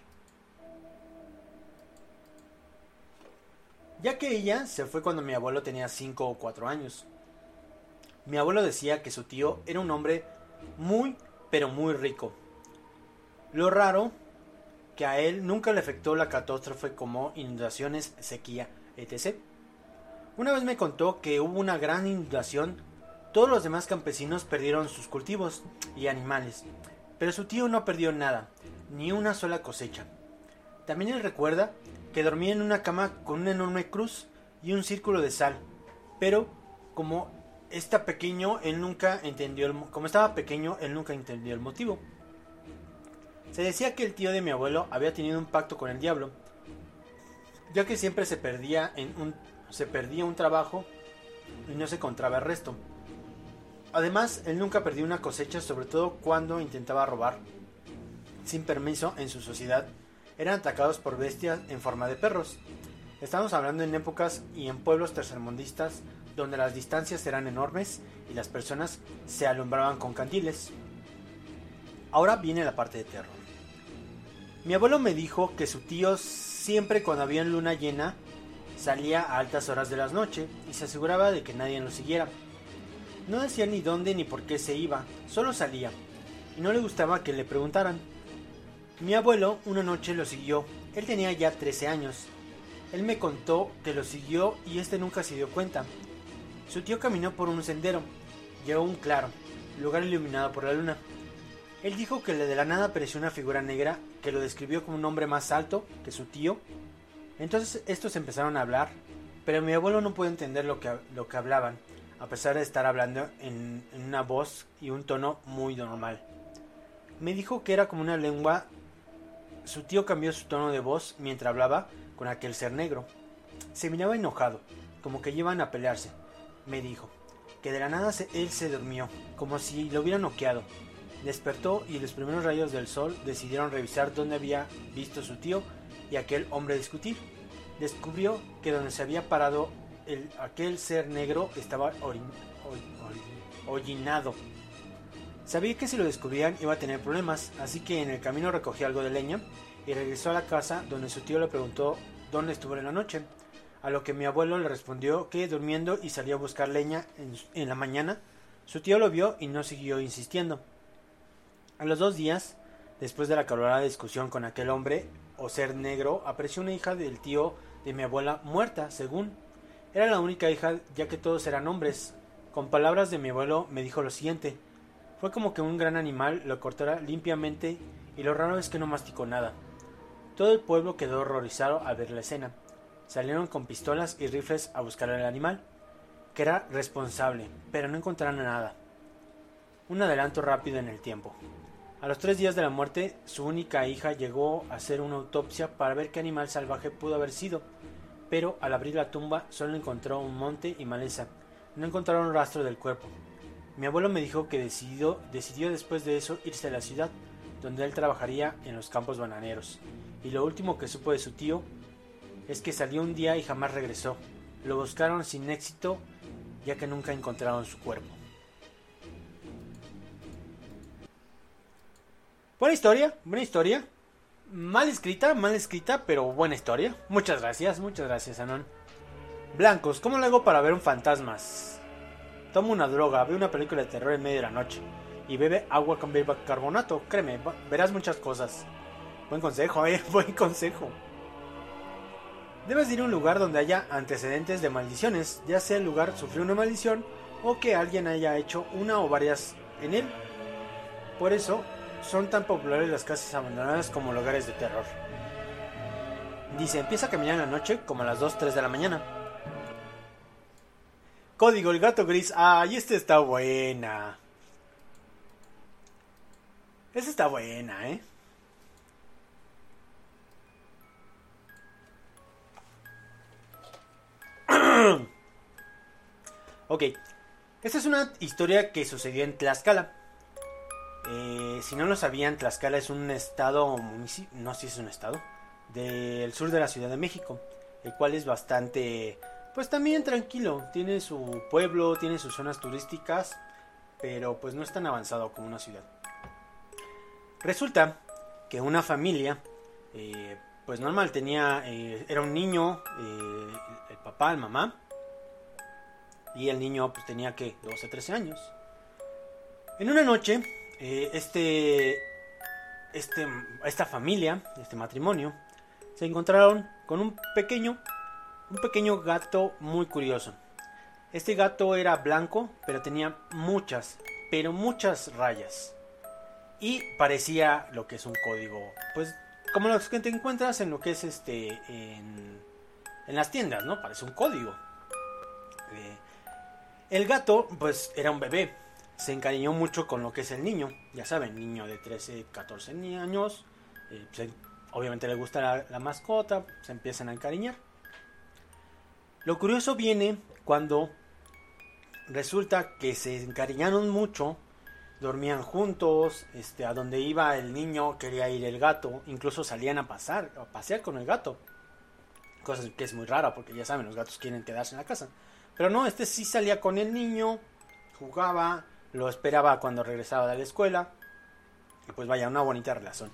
Ya que ella se fue cuando mi abuelo tenía cinco o cuatro años. Mi abuelo decía que su tío era un hombre muy, pero muy rico. Lo raro, que a él nunca le afectó la catástrofe como inundaciones, sequía, etcétera. Una vez me contó que hubo una gran inundación, todos los demás campesinos perdieron sus cultivos y animales, pero su tío no perdió nada, ni una sola cosecha. También él recuerda que dormía en una cama con una enorme cruz y un círculo de sal, pero como está pequeño, él nunca entendió el, como estaba pequeño, él nunca entendió el motivo. Se decía que el tío de mi abuelo había tenido un pacto con el diablo, ya que siempre se perdía en un se perdía un trabajo y no se encontraba el resto. Además, él nunca perdió una cosecha, sobre todo cuando intentaba robar sin permiso en su sociedad. Eran atacados por bestias en forma de perros. Estamos hablando en épocas y en pueblos tercermundistas donde las distancias eran enormes y las personas se alumbraban con candiles. Ahora viene la parte de terror. Mi abuelo me dijo que su tío siempre cuando había luna llena salía a altas horas de la noche y se aseguraba de que nadie lo siguiera. No decía ni dónde ni por qué se iba, solo salía, y no le gustaba que le preguntaran. Mi abuelo una noche lo siguió, él tenía ya trece años. Él me contó que lo siguió y este nunca se dio cuenta. Su tío caminó por un sendero. Llegó a un claro, lugar iluminado por la luna. Él dijo que de la nada apareció una figura negra que lo describió como un hombre más alto que su tío. Entonces estos empezaron a hablar, pero mi abuelo no pudo entender lo que, lo que hablaban, a pesar de estar hablando en, en una voz y un tono muy normal. Me dijo que era como una lengua. Su tío cambió su tono de voz mientras hablaba con aquel ser negro. Se miraba enojado, como que iban a pelearse. Me dijo que de la nada se, él se durmió, como si lo hubieran noqueado. Despertó y los primeros rayos del sol decidieron revisar dónde había visto su tío y aquel hombre discutir. Descubrió que donde se había parado el, aquel ser negro estaba orin, or, or, hollinado. Sabía que si lo descubrían iba a tener problemas, así que en el camino recogió algo de leña y regresó a la casa donde su tío le preguntó dónde estuvo en la noche. A lo que mi abuelo le respondió que durmiendo y salió a buscar leña en, en la mañana. Su tío lo vio y no siguió insistiendo. A los dos días, después de la acalorada discusión con aquel hombre o ser negro, apareció una hija del tío de mi abuela muerta, según. Era la única hija, ya que todos eran hombres. Con palabras de mi abuelo me dijo lo siguiente: fue como que un gran animal lo cortara limpiamente y lo raro es que no masticó nada. Todo el pueblo quedó horrorizado al ver la escena. Salieron con pistolas y rifles a buscar al animal, que era responsable, pero no encontraron nada. Un adelanto rápido en el tiempo. A los tres días de la muerte, su única hija llegó a hacer una autopsia para ver qué animal salvaje pudo haber sido, pero al abrir la tumba solo encontró un monte y maleza. No encontraron rastro del cuerpo. Mi abuelo me dijo que decidió, decidió después de eso irse a la ciudad, donde él trabajaría en los campos bananeros. Y lo último que supo de su tío es que salió un día y jamás regresó. Lo buscaron sin éxito, ya que nunca encontraron su cuerpo. Buena historia, buena historia. Mal escrita, mal escrita, pero buena historia. Muchas gracias, muchas gracias, Anon. Blancos, ¿cómo lo hago para ver un fantasmas? Toma una droga, ve una película de terror en medio de la noche y bebe agua con bicarbonato. Créeme, verás muchas cosas. Buen consejo, eh, buen consejo. Debes ir a un lugar donde haya antecedentes de maldiciones, ya sea el lugar sufrió una maldición o que alguien haya hecho una o varias en él. Por eso son tan populares las casas abandonadas como lugares de terror. Dice, empieza a caminar en la noche como a las dos, tres de la mañana. Código, el gato gris. Ay, esta está buena. Esta está buena, ¿eh? Ok, esta es una historia que sucedió en Tlaxcala. Eh, si no lo sabían, Tlaxcala es un estado, municipio, no sé si es un estado, del sur de la Ciudad de México, el cual es bastante, pues también tranquilo. Tiene su pueblo, tiene sus zonas turísticas, pero pues no es tan avanzado como una ciudad. Resulta que una familia, eh, pues normal, tenía, eh, era un niño, eh, el papá, el mamá, y el niño pues tenía que doce, trece años. En una noche, eh, este, este, esta familia, este matrimonio, se encontraron con un pequeño, un pequeño gato muy curioso. Este gato era blanco, pero tenía muchas, pero muchas rayas. Y parecía lo que es un código, pues como los que te encuentras en lo que es este, en, en las tiendas, ¿no? Parece un código. Eh, el gato, pues era un bebé. Se encariñó mucho con lo que es el niño. Ya saben, niño de trece, catorce años. Eh, se, obviamente le gusta la, la mascota. Se empiezan a encariñar. Lo curioso viene cuando resulta que se encariñaron mucho. Dormían juntos. Este, a donde iba el niño quería ir el gato. Incluso salían a pasar, a pasear con el gato. Cosa que es muy rara porque ya saben, los gatos quieren quedarse en la casa. Pero no, este sí salía con el niño. Jugaba. Lo esperaba cuando regresaba de la escuela. Y pues vaya, una bonita relación.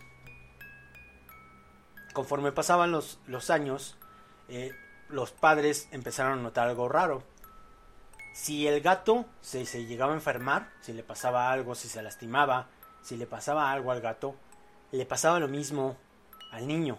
Conforme pasaban los, los años, eh, los padres empezaron a notar algo raro. Si el gato se, se llegaba a enfermar, si le pasaba algo, si se lastimaba, si le pasaba algo al gato, le pasaba lo mismo al niño.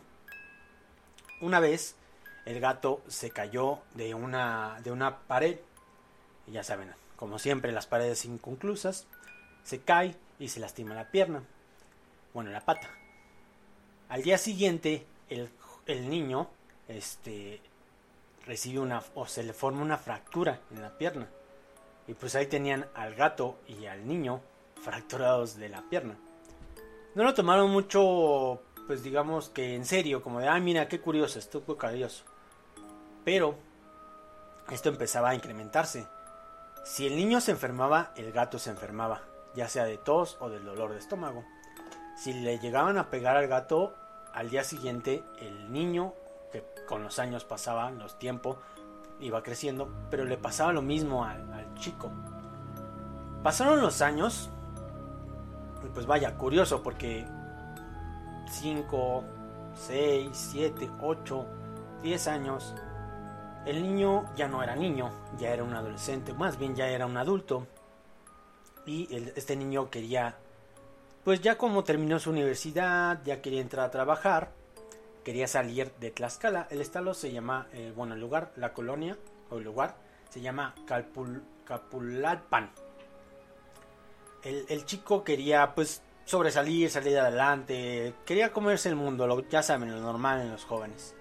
Una vez, el gato se cayó de una, de una pared. Y ya saben, como siempre, las paredes inconclusas. Se cae y se lastima la pierna. Bueno, la pata. Al día siguiente, el, el niño este, recibe una, o se le forma una fractura en la pierna. Y pues ahí tenían al gato y al niño fracturados de la pierna. No lo tomaron mucho, pues digamos que en serio, como de, ay, mira, qué curioso, estuvo curioso. Pero esto empezaba a incrementarse. Si el niño se enfermaba, el gato se enfermaba, ya sea de tos o del dolor de estómago. Si le llegaban a pegar al gato, al día siguiente el niño, que con los años pasaban, los tiempos, iba creciendo, pero le pasaba lo mismo al, al chico. Pasaron los años, y pues vaya, curioso, porque cinco, seis, siete, ocho, diez años, el niño ya no era niño, ya era un adolescente, más bien ya era un adulto. Y el, este niño quería, pues ya como terminó su universidad, ya quería entrar a trabajar, quería salir de Tlaxcala. El estado se llama, eh, bueno, el lugar, la colonia o el lugar se llama Calpul, Capulalpan. El, el chico quería pues sobresalir, salir adelante, quería comerse el mundo, lo, ya saben, lo normal en los jóvenes.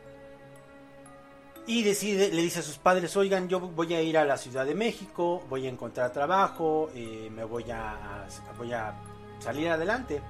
Y decide, le dice a sus padres, oigan, yo voy a ir a la Ciudad de México, voy a encontrar trabajo, eh, me voy a, voy a salir adelante.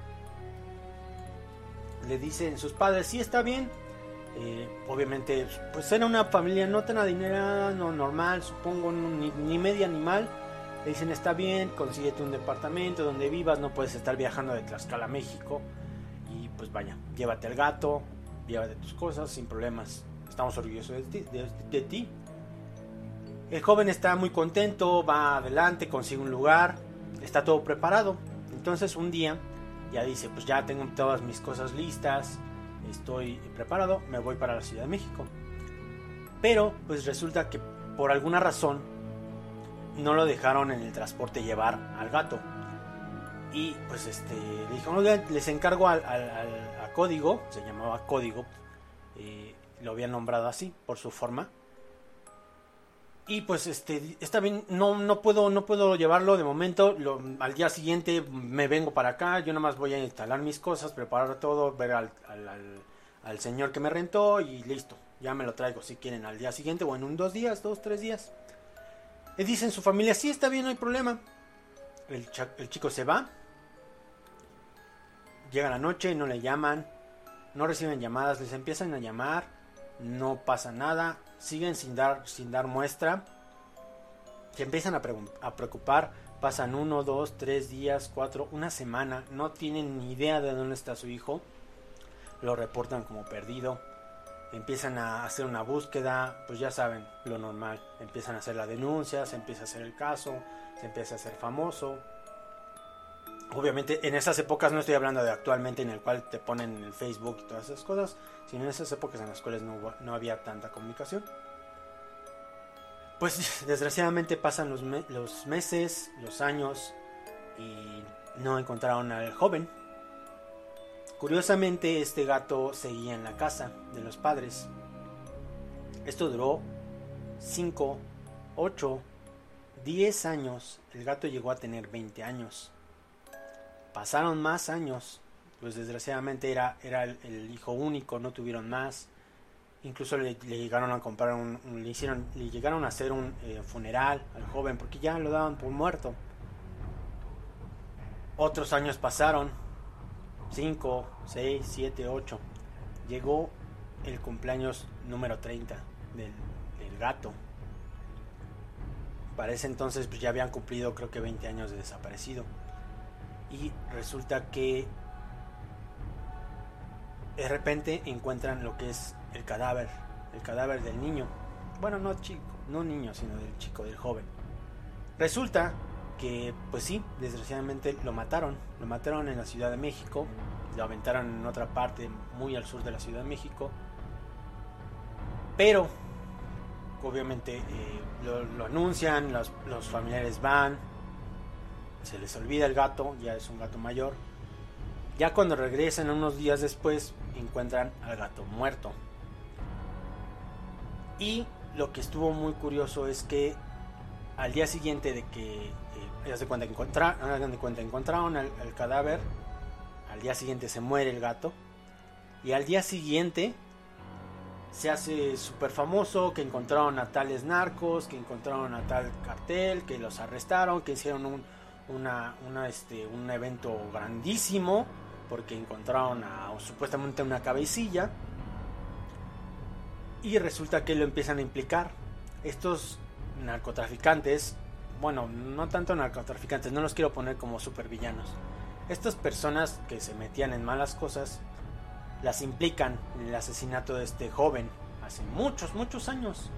Le dicen sus padres, sí, está bien. Eh, obviamente, pues era una familia no tan adinerada, no normal, supongo, no, ni, ni media ni mal. Le dicen, está bien, consíguete un departamento donde vivas, no puedes estar viajando de Tlaxcala a México. Y pues vaya, llévate al gato, llévate tus cosas sin problemas. Estamos orgullosos de ti, de, de ti. El joven está muy contento, va adelante, consigue un lugar, está todo preparado. Entonces un día ya dice, pues ya tengo todas mis cosas listas, estoy preparado, me voy para la Ciudad de México. Pero pues resulta que por alguna razón no lo dejaron en el transporte llevar al gato. Y pues este le dijo, oigan, les encargo al, al, al a Código, se llamaba Código, eh, lo habían nombrado así por su forma. Y pues este está bien, no no puedo no puedo llevarlo de momento. Lo, al día siguiente me vengo para acá, yo nada más voy a instalar mis cosas, preparar todo, ver al, al, al, al señor que me rentó y listo. Ya me lo traigo si quieren al día siguiente o en un dos días, dos, tres días. Y dicen su familia, sí, está bien, no hay problema. El, el chico se va. Llega la noche, no le llaman, no reciben llamadas, les empiezan a llamar. No pasa nada, siguen sin dar, sin dar muestra. Se empiezan a, pre- a preocupar. Pasan uno, dos, tres días, cuatro, una semana. No tienen ni idea de dónde está su hijo. Lo reportan como perdido. Empiezan a hacer una búsqueda. Pues ya saben, lo normal. Empiezan a hacer la denuncia, se empieza a hacer el caso, se empieza a hacer famoso. Obviamente en esas épocas, no estoy hablando de actualmente en el cual te ponen en el Facebook y todas esas cosas, sino en esas épocas en las cuales no, hubo, no había tanta comunicación. Pues desgraciadamente pasan los, me- los meses, los años y no encontraron al joven. Curiosamente este gato seguía en la casa de los padres. Esto duró cinco, ocho, diez años. El gato llegó a tener veinte años. Pasaron más años, pues desgraciadamente era, era el, el hijo único, no tuvieron más. Incluso le, le llegaron a comprar un, un, le hicieron, le llegaron a hacer un eh, funeral al joven porque ya lo daban por muerto. Otros años pasaron, cinco, seis, siete, ocho. Llegó el cumpleaños número treinta del, del gato. Para ese entonces pues ya habían cumplido creo que veinte años de desaparecido. Y resulta que de repente encuentran lo que es el cadáver, el cadáver del niño. Bueno, no chico, no niño, sino del chico, del joven. Resulta que, pues sí, desgraciadamente lo mataron. Lo mataron en la Ciudad de México, lo aventaron en otra parte muy al sur de la Ciudad de México. Pero, obviamente, eh, lo, lo anuncian, los, los familiares van. Se les olvida el gato, ya es un gato mayor. Ya cuando regresan unos días después, encuentran al gato muerto. Y lo que estuvo muy curioso es que al día siguiente de que eh, ellos de cuenta que encontra, hagan de cuenta encontraron el, el cadáver, al día siguiente se muere el gato y al día siguiente se hace súper famoso que encontraron a tales narcos, que encontraron a tal cartel, que los arrestaron, que hicieron un, una, una, este, un evento grandísimo porque encontraron a, supuestamente una cabecilla. Y resulta que lo empiezan a implicar. Estos narcotraficantes, bueno, no tanto narcotraficantes, no los quiero poner como supervillanos. Estas personas que se metían en malas cosas, las implican en el asesinato de este joven hace muchos, muchos años.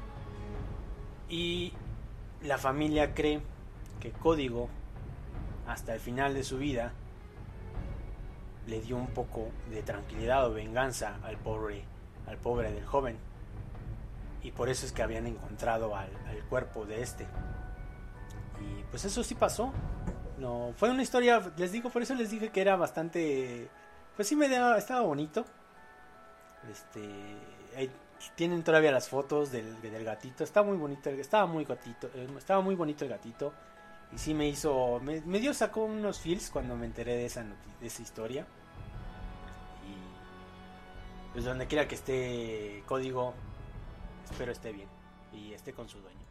Y la familia cree que Código, hasta el final de su vida, le dio un poco de tranquilidad o venganza al pobre, al pobre del joven. Y por eso es que habían encontrado al, al cuerpo de este. Y pues eso sí pasó. No, fue una historia, les digo, por eso les dije que era bastante... Pues sí me daba, estaba bonito. Este, ahí tienen todavía las fotos del, del gatito. Está muy bonito, estaba muy gatito, estaba muy bonito el gatito. Y sí me hizo, me, me dio sacó unos feels cuando me enteré de esa de esa historia. Y pues donde quiera que esté Código, espero esté bien y esté con su dueño.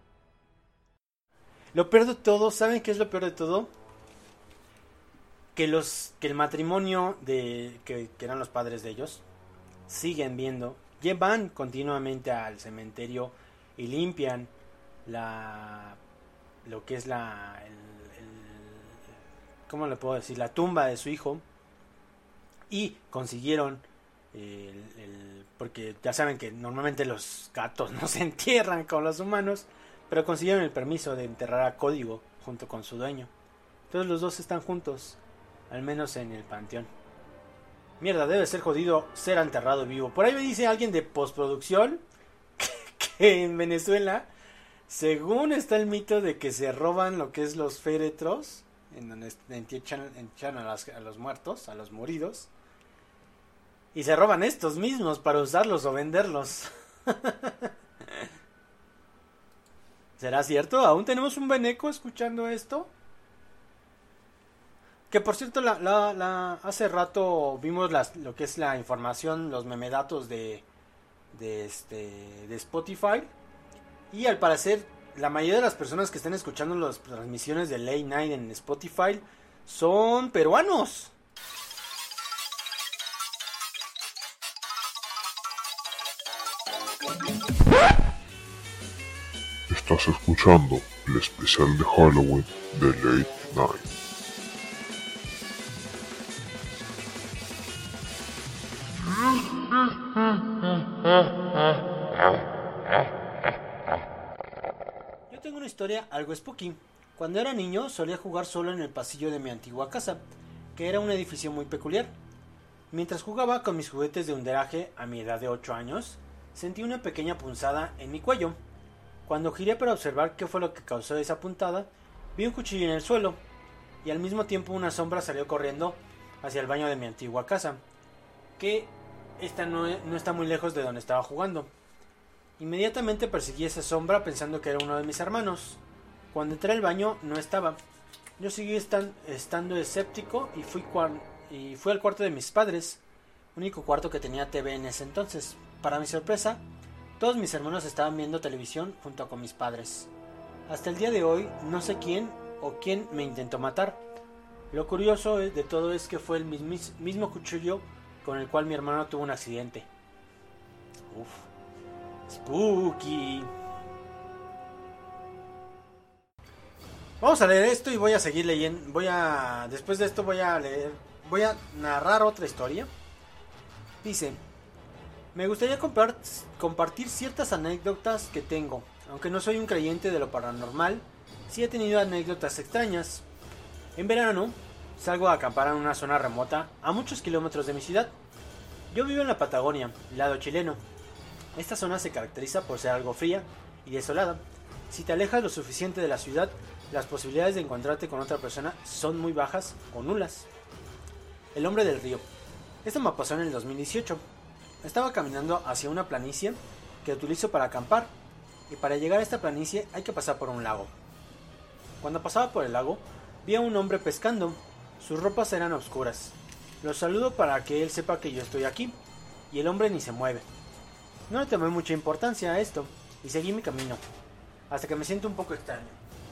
Lo peor de todo, ¿saben qué es lo peor de todo? Que los que el matrimonio de que, que eran los padres de ellos siguen viendo, van continuamente al cementerio y limpian la lo que es la el, el, ¿cómo le puedo decir? La tumba de su hijo, y consiguieron el, el, porque ya saben que normalmente los gatos no se entierran con los humanos, pero consiguieron el permiso de enterrar a Código junto con su dueño. Entonces los dos están juntos, al menos en el panteón. Mierda, debe ser jodido ser enterrado vivo. Por ahí me dice alguien de postproducción que, que en Venezuela, según está el mito de que se roban lo que es los féretros, en donde entierran, entierran a, las, a los muertos, a los moridos, y se roban estos mismos para usarlos o venderlos. ¿Será cierto? ¿Aún tenemos un veneco escuchando esto? Que por cierto, la, la, la, hace rato vimos las, lo que es la información, los memedatos de, de, este, de Spotify. Y al parecer, la mayoría de las personas que están escuchando las transmisiones de Late Night en Spotify son peruanos. Estás escuchando el especial de Halloween de Late Night. Yo tengo una historia algo spooky. Cuando era niño solía jugar solo en el pasillo de mi antigua casa, que era un edificio muy peculiar. Mientras jugaba con mis juguetes de underaje a mi edad de ocho años, sentí una pequeña punzada en mi cuello. Cuando giré para observar qué fue lo que causó esa puntada, vi un cuchillo en el suelo, y al mismo tiempo una sombra salió corriendo hacia el baño de mi antigua casa, que esta no, no está muy lejos de donde estaba jugando. Inmediatamente perseguí esa sombra pensando que era uno de mis hermanos. Cuando entré al baño no estaba. Yo seguí estan, estando escéptico y fui, cuan, y fui al cuarto de mis padres, único cuarto que tenía T V en ese entonces. Para mi sorpresa, todos mis hermanos estaban viendo televisión junto con mis padres. Hasta el día de hoy no sé quién o quién me intentó matar. Lo curioso de todo es que fue el mismo, mismo cuchillo con el cual mi hermano tuvo un accidente. Uf, spooky. Vamos a leer esto y voy a seguir leyendo. Voy a, después de esto voy a leer, voy a narrar otra historia. Dice: me gustaría compart- compartir ciertas anécdotas que tengo. Aunque no soy un creyente de lo paranormal, sí he tenido anécdotas extrañas. En verano, salgo a acampar en una zona remota a muchos kilómetros de mi ciudad. Yo vivo en la Patagonia, lado chileno. Esta zona se caracteriza por ser algo fría y desolada. Si te alejas lo suficiente de la ciudad, las posibilidades de encontrarte con otra persona son muy bajas o nulas. El hombre del río. Esto me pasó en el dos mil dieciocho. Estaba caminando hacia una planicie que utilizo para acampar. y para llegar a esta planicie hay que pasar por un lago. Cuando pasaba por el lago, vi a un hombre pescando. Sus ropas eran oscuras. Lo saludo para que él sepa que yo estoy aquí, y el hombre ni se mueve. No le tomé mucha importancia a esto, y seguí mi camino, hasta que me siento un poco extraño.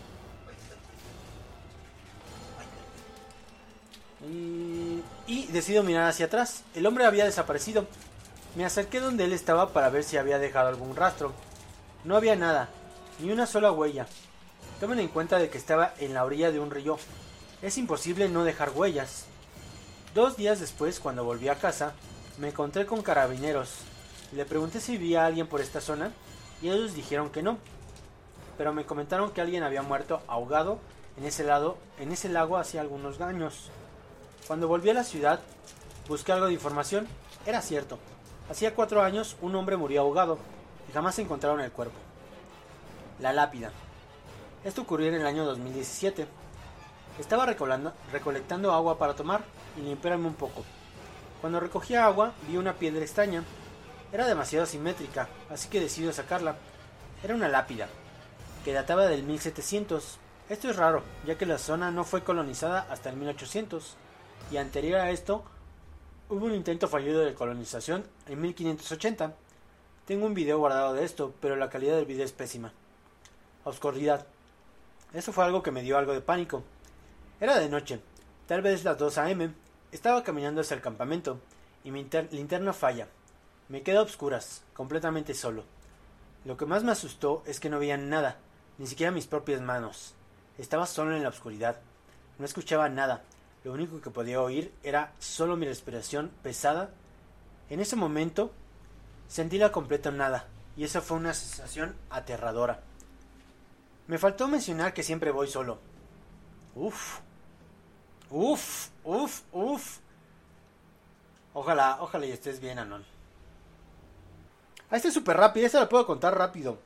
Y, y decido mirar hacia atrás. El hombre había desaparecido. Me acerqué donde él estaba para ver si había dejado algún rastro. No había nada, ni una sola huella. Tomen en cuenta de que estaba en la orilla de un río. Es imposible no dejar huellas. Dos días después, cuando volví a casa, me encontré con carabineros. Le pregunté si vi a alguien por esta zona y ellos dijeron que no. Pero me comentaron que alguien había muerto ahogado en ese, lado, en ese lago hacía algunos años. Cuando volví a la ciudad, busqué algo de información. Era cierto. Hacía cuatro años un hombre murió ahogado y jamás encontraron el cuerpo. La lápida. Esto ocurrió en el año dos mil diecisiete. Estaba recolectando agua para tomar y limpiarme un poco. Cuando recogía agua vi una piedra extraña. Era demasiado simétrica, así que decidí sacarla. Era una lápida, que databa del mil setecientos. Esto es raro, ya que la zona no fue colonizada hasta el mil ochocientos. Y anterior a esto, hubo un intento fallido de colonización en mil quinientos ochenta. Tengo un video guardado de esto, pero la calidad del video es pésima. Oscuridad. Eso fue algo que me dio algo de pánico. Era de noche, tal vez las dos a eme. Estaba caminando hacia el campamento y mi linterna falla. Me quedé a obscuras, completamente solo. Lo que más me asustó es que no veía nada, ni siquiera mis propias manos. Estaba solo en la oscuridad. No escuchaba nada. Lo único que podía oír era solo mi respiración pesada. En ese momento sentí la completa nada, y esa fue una sensación aterradora. Me faltó mencionar que siempre voy solo. Uf. Uf, uf, uf. Ojalá, ojalá y estés bien, Anon. Ah, esta es súper rápida, esta la puedo contar rápido.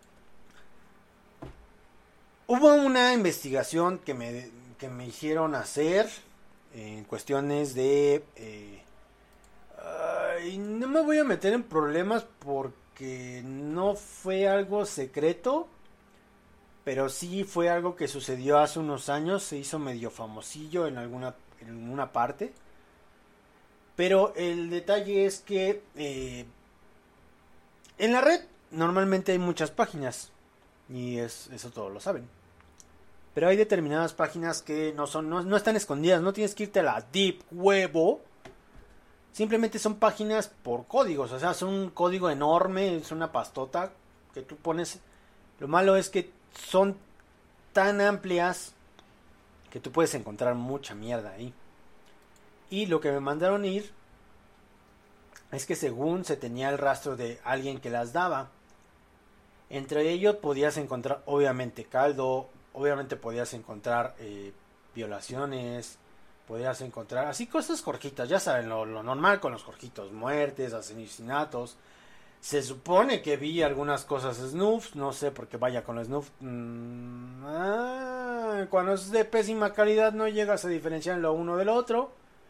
Hubo una investigación que me, que me hicieron hacer en cuestiones de... Eh, ay, no me voy a meter en problemas porque no fue algo secreto, pero sí fue algo que sucedió hace unos años, se hizo medio famosillo en alguna, en una parte. Pero el detalle es que eh, en la red normalmente hay muchas páginas, y es, eso todos lo saben. Pero hay determinadas páginas que no son, no, no están escondidas, no tienes que irte a la deep web. Simplemente son páginas por códigos, o sea, son un código enorme, es una pastota que tú pones. Lo malo es que son tan amplias que tú puedes encontrar mucha mierda ahí. Y lo que me mandaron ir es que según se tenía el rastro de alguien que las daba, entre ellos podías encontrar obviamente caldo, obviamente podías encontrar eh, violaciones, podías encontrar así cosas jorjitas, ya saben, lo, lo normal con los jorjitos, muertes, asesinatos. Se supone que vi algunas cosas snuffs, no sé por qué vaya con los snuff. Mm, ah, cuando es de pésima calidad no llegas a diferenciar lo uno del otro.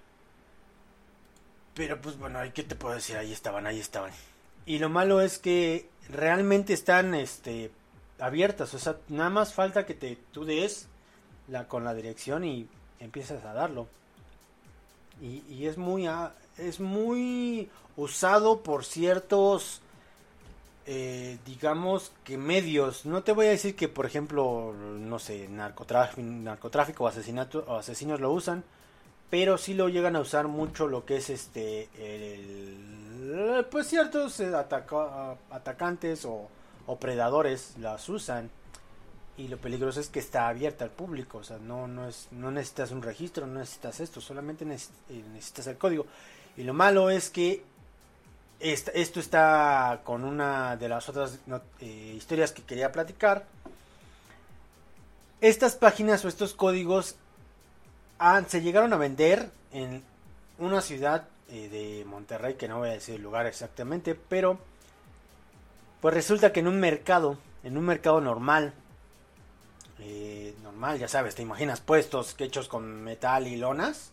Pero pues bueno, ¿qué te puedo decir? Ahí estaban, ahí estaban. Y lo malo es que realmente están este, abiertas, o sea, nada más falta que te tú des la, con la dirección y empiezas a darlo. Y, y es muy es muy usado por ciertos eh, digamos que medios. No te voy a decir que por ejemplo, no sé, narcotráfico, narcotráfico o asesinato o asesinos lo usan, pero sí lo llegan a usar mucho lo que es este el, pues ciertos ataca, atacantes o, o predadores las usan. Y lo peligroso es que está abierta al público, o sea, no no es no necesitas un registro, no necesitas esto, solamente necesitas el código. Y lo malo es que esta, esto está con una de las otras no, eh, historias que quería platicar. Estas páginas o estos códigos han, se llegaron a vender en una ciudad eh, de Monterrey, que no voy a decir el lugar exactamente, pero pues resulta que en un mercado, en un mercado normal, Eh, normal, ya sabes, te imaginas puestos hechos con metal y lonas,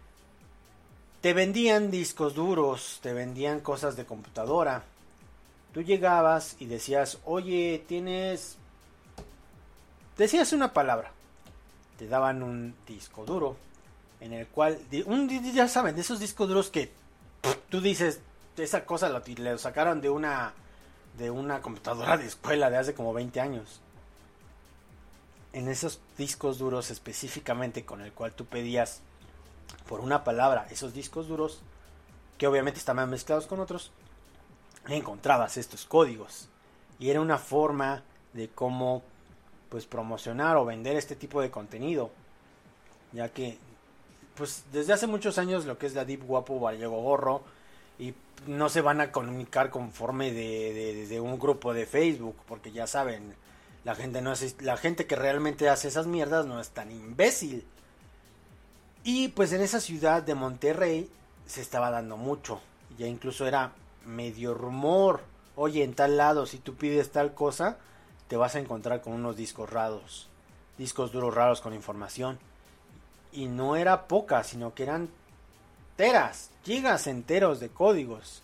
te vendían discos duros, te vendían cosas de computadora, Tú llegabas y decías, oye, tienes... Decías una palabra. Te daban un disco duro. En el cual... Un, ya saben, de esos discos duros que tú dices, esa cosa lo, lo sacaron de una... De una computadora de escuela de hace como veinte años. En esos discos duros específicamente con el cual tú pedías por una palabra esos discos duros, que obviamente estaban mezclados con otros, encontrabas estos códigos y era una forma de cómo pues promocionar o vender este tipo de contenido, ya que pues desde hace muchos años lo que es la Deep Guapo Gallego Gorro y no se van a comunicar conforme de, de, de un grupo de Facebook, porque ya saben, la gente no es la gente que realmente hace esas mierdas no es tan imbécil. Y pues en esa ciudad de Monterrey se estaba dando mucho, ya incluso era medio rumor, oye, en tal lado si tú pides tal cosa te vas a encontrar con unos discos raros, discos duros raros con información, y no era poca, sino que eran teras, gigas enteros de códigos.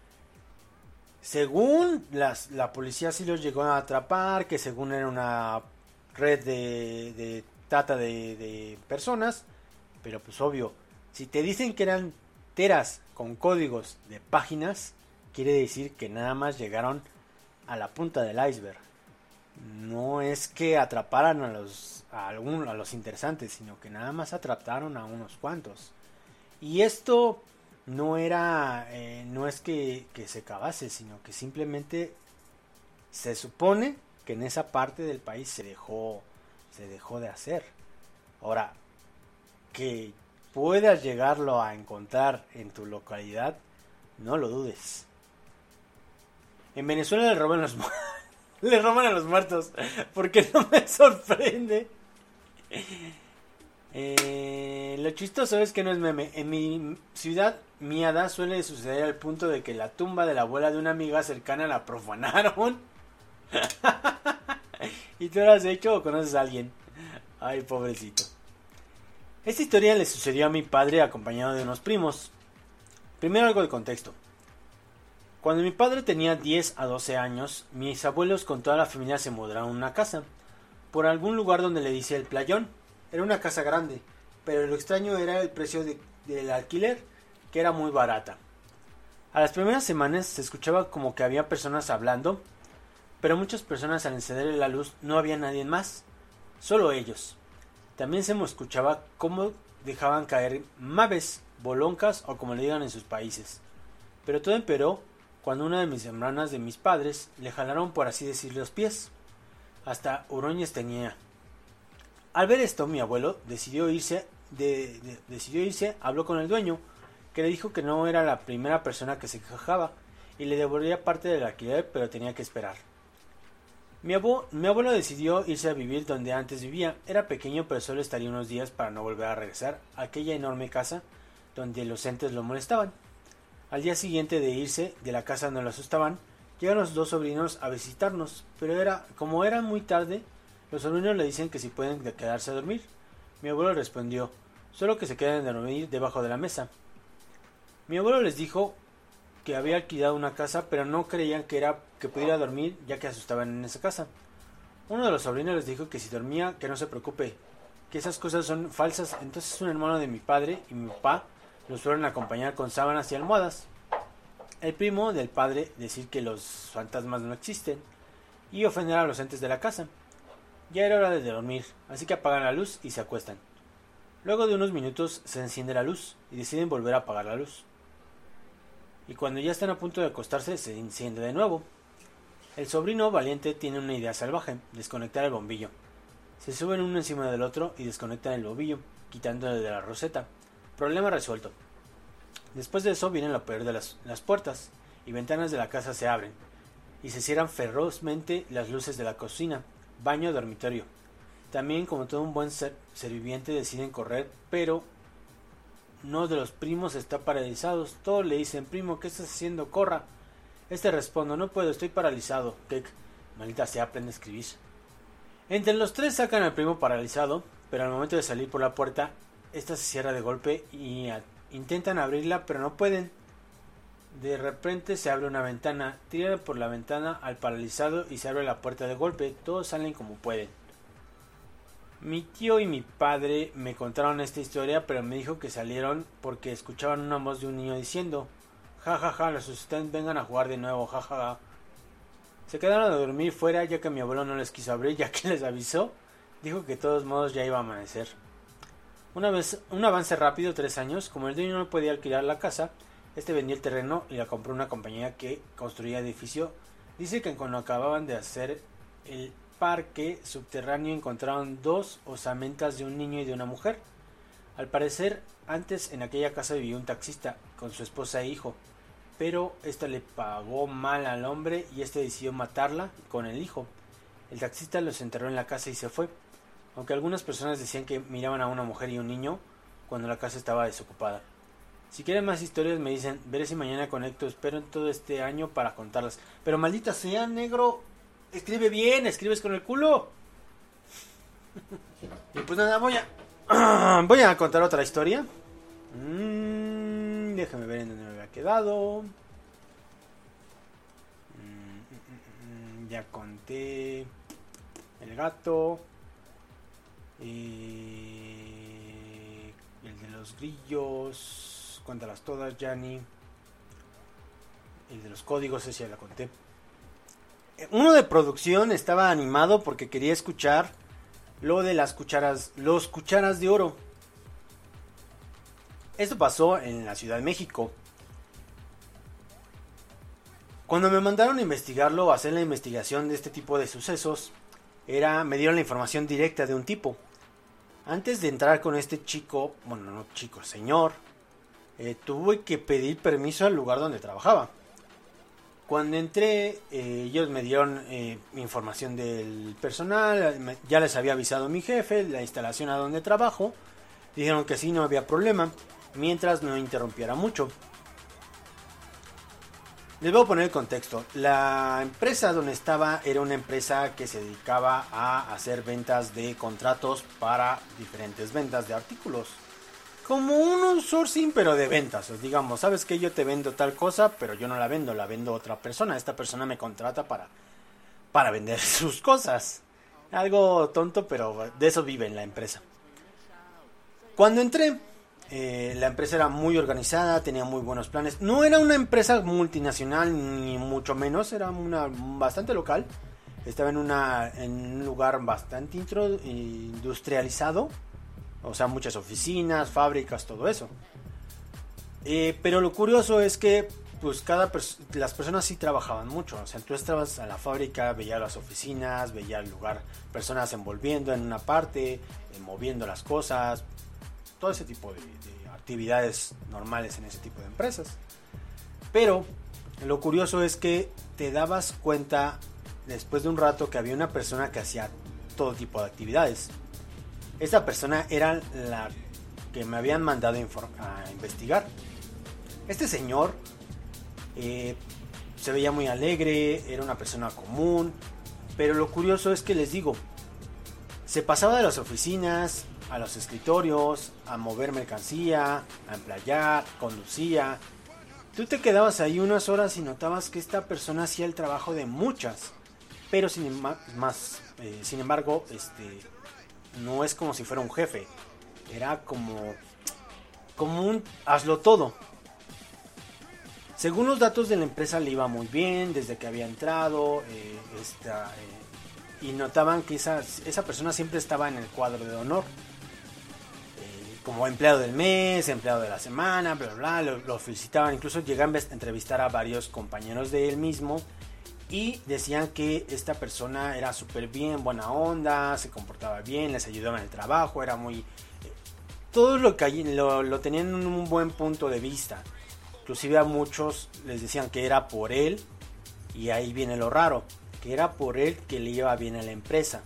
Según las, la policía sí los llegó a atrapar, que según era una red de, de trata de, de personas, pero pues obvio, si te dicen que eran teras con códigos de páginas, quiere decir que nada más llegaron a la punta del iceberg. No es que atraparan a los a, algún, a los interesantes, sino que nada más atraparon a unos cuantos. Y esto no era, eh, no es que, que se acabase, sino que simplemente se supone que en esa parte del país se dejó, se dejó de hacer. Ahora, que puedas llegarlo a encontrar en tu localidad, no lo dudes. En Venezuela le roban los le roban a los muertos, porque no me sorprende. Eh, lo chistoso es que no es meme. En mi ciudad miada suele suceder al punto de que la tumba de la abuela de una amiga cercana la profanaron. ¿Y tú lo has hecho o conoces a alguien? Ay, pobrecito. Esta historia le sucedió a mi padre acompañado de unos primos. Primero algo de contexto. Cuando mi padre tenía diez a doce años, mis abuelos con toda la familia se mudaron a una casa, por algún lugar donde le dice el Playón. Era una casa grande, pero lo extraño era el precio de, del alquiler, que era muy barata. A las primeras semanas se escuchaba como que había personas hablando, pero muchas personas al encenderle la luz no había nadie más, solo ellos. También se me escuchaba cómo dejaban caer maves, boloncas o como le digan en sus países. Pero todo empeoró cuando una de mis hermanas de mis padres le jalaron, por así decir, los pies. Hasta hurones tenía. Al ver esto, mi abuelo decidió irse, de, de, decidió irse, habló con el dueño, que le dijo que no era la primera persona que se quejaba y le devolvería parte del alquiler, pero tenía que esperar. Mi, abuelo, mi abuelo decidió irse a vivir donde antes vivía. Era pequeño, pero solo estaría unos días para no volver a regresar a aquella enorme casa donde los entes lo molestaban. Al día siguiente de irse de la casa donde lo asustaban, llegan los dos sobrinos a visitarnos, pero era como era muy tarde, los sobrinos le dicen que si pueden quedarse a dormir. Mi abuelo respondió, solo que se queden a dormir debajo de la mesa. Mi abuelo les dijo que había alquilado una casa, pero no creían que era que pudiera dormir, ya que asustaban en esa casa. Uno de los sobrinos les dijo que si dormía, que no se preocupe, que esas cosas son falsas. Entonces un hermano de mi padre y mi papá los fueron a acompañar con sábanas y almohadas. El primo del padre decir que los fantasmas no existen y ofender a los entes de la casa. Ya era hora de dormir, así que apagan la luz y se acuestan. Luego de unos minutos se enciende la luz y deciden volver a apagar la luz. Y cuando ya están a punto de acostarse se enciende de nuevo. El sobrino valiente tiene una idea salvaje, desconectar el bombillo. Se suben uno encima del otro y desconectan el bombillo, quitándole de la roseta. Problema resuelto. Después de eso viene lo peor de las, las puertas y ventanas de la casa se abren y se cierran ferozmente las luces de la cocina, baño, dormitorio. También, como todo un buen ser, serviviente, deciden correr, pero uno de los primos está paralizado. Todos le dicen, primo, ¿qué estás haciendo? Corra. Este responde, no puedo, estoy paralizado. ¿Qué? Maldita sea, aprende a escribir. Entre los tres sacan al primo paralizado, pero al momento de salir por la puerta, esta se cierra de golpe y a, intentan abrirla, pero no pueden. De repente se abre una ventana, tiran por la ventana al paralizado y se abre la puerta de golpe, todos salen como pueden. Mi tío y mi padre me contaron esta historia, pero me dijo que salieron porque escuchaban una voz de un niño diciendo: ja ja ja, los asustan, vengan a jugar de nuevo, ja ja ja. Se quedaron a dormir fuera ya que mi abuelo no les quiso abrir, ya que les avisó, dijo que de todos modos ya iba a amanecer. Una vez, un avance rápido, tres años, como el dueño no podía alquilar la casa, este vendió el terreno y la compró una compañía que construía edificio. Dice que cuando acababan de hacer el parque subterráneo encontraron dos osamentas de un niño y de una mujer. Al parecer, antes en aquella casa vivía un taxista con su esposa e hijo, pero esta le pagó mal al hombre y este decidió matarla con el hijo. El taxista los enterró en la casa y se fue, aunque algunas personas decían que miraban a una mujer y un niño cuando la casa estaba desocupada. Si quieren más historias me dicen, veré si mañana conecto, espero en todo este año para contarlas. Pero maldita sea, negro, escribe bien, escribes con el culo. Y pues nada, voy a voy a contar otra historia. Mm, déjame ver en dónde me había quedado. Mm, ya conté el gato. Y el de los grillos. Cuéntalas todas, Yanni. El de los códigos, ese ya la conté. Uno de producción estaba animado porque quería escuchar lo de las cucharas, los cucharas de oro. Esto pasó en la Ciudad de México. Cuando me mandaron a investigarlo, a hacer la investigación de este tipo de sucesos, era, me dieron la información directa de un tipo. Antes de entrar con este chico, bueno, no chico, señor, eh, tuve que pedir permiso al lugar donde trabajaba. Cuando entré, eh, ellos me dieron eh, información del personal, me, ya les había avisado a mi jefe, la instalación a donde trabajo, dijeron que sí, no había problema, mientras no interrumpiera mucho. Les voy a poner el contexto. La empresa donde estaba era una empresa que se dedicaba a hacer ventas de contratos para diferentes ventas de artículos. Como un outsourcing, pero de ventas. Digamos, sabes que yo te vendo tal cosa, pero yo no la vendo, la vendo otra persona. Esta persona me contrata para, para vender sus cosas. Algo tonto, pero de eso vive en la empresa. Cuando entré, eh, la empresa era muy organizada, tenía muy buenos planes. No era una empresa multinacional, ni mucho menos, era una bastante local. Estaba en, una, en un lugar bastante intro, industrializado. O sea, muchas oficinas, fábricas, todo eso. Eh, pero lo curioso es que pues cada pers- las personas sí trabajaban mucho. O sea, tú estabas a la fábrica, veías las oficinas, veías el lugar, personas envolviendo en una parte, eh, moviendo las cosas, todo ese tipo de, de actividades normales en ese tipo de empresas. Pero lo curioso es que te dabas cuenta después de un rato que había una persona que hacía todo tipo de actividades. Esta persona era la que me habían mandado a investigar. Este señor eh, se veía muy alegre, era una persona común, pero lo curioso es que les digo, se pasaba de las oficinas a los escritorios, a mover mercancía, a emplayar, conducía. Tú te quedabas ahí unas horas y notabas que esta persona hacía el trabajo de muchas, pero sin, más, eh, sin embargo, este... no es como si fuera un jefe, era como, como un hazlo todo. Según los datos de la empresa le iba muy bien desde que había entrado, eh, esta, eh, y notaban que esa, esa persona siempre estaba en el cuadro de honor, eh, como empleado del mes, empleado de la semana, bla bla, bla lo, lo felicitaban, incluso llegan a entrevistar a varios compañeros de él mismo. Y decían que esta persona era súper bien, buena onda, se comportaba bien, les ayudaba en el trabajo, era muy... Eh, todo lo que lo, lo tenían en un buen punto de vista. Inclusive a muchos les decían que era por él, y ahí viene lo raro, que era por él que le iba bien a la empresa.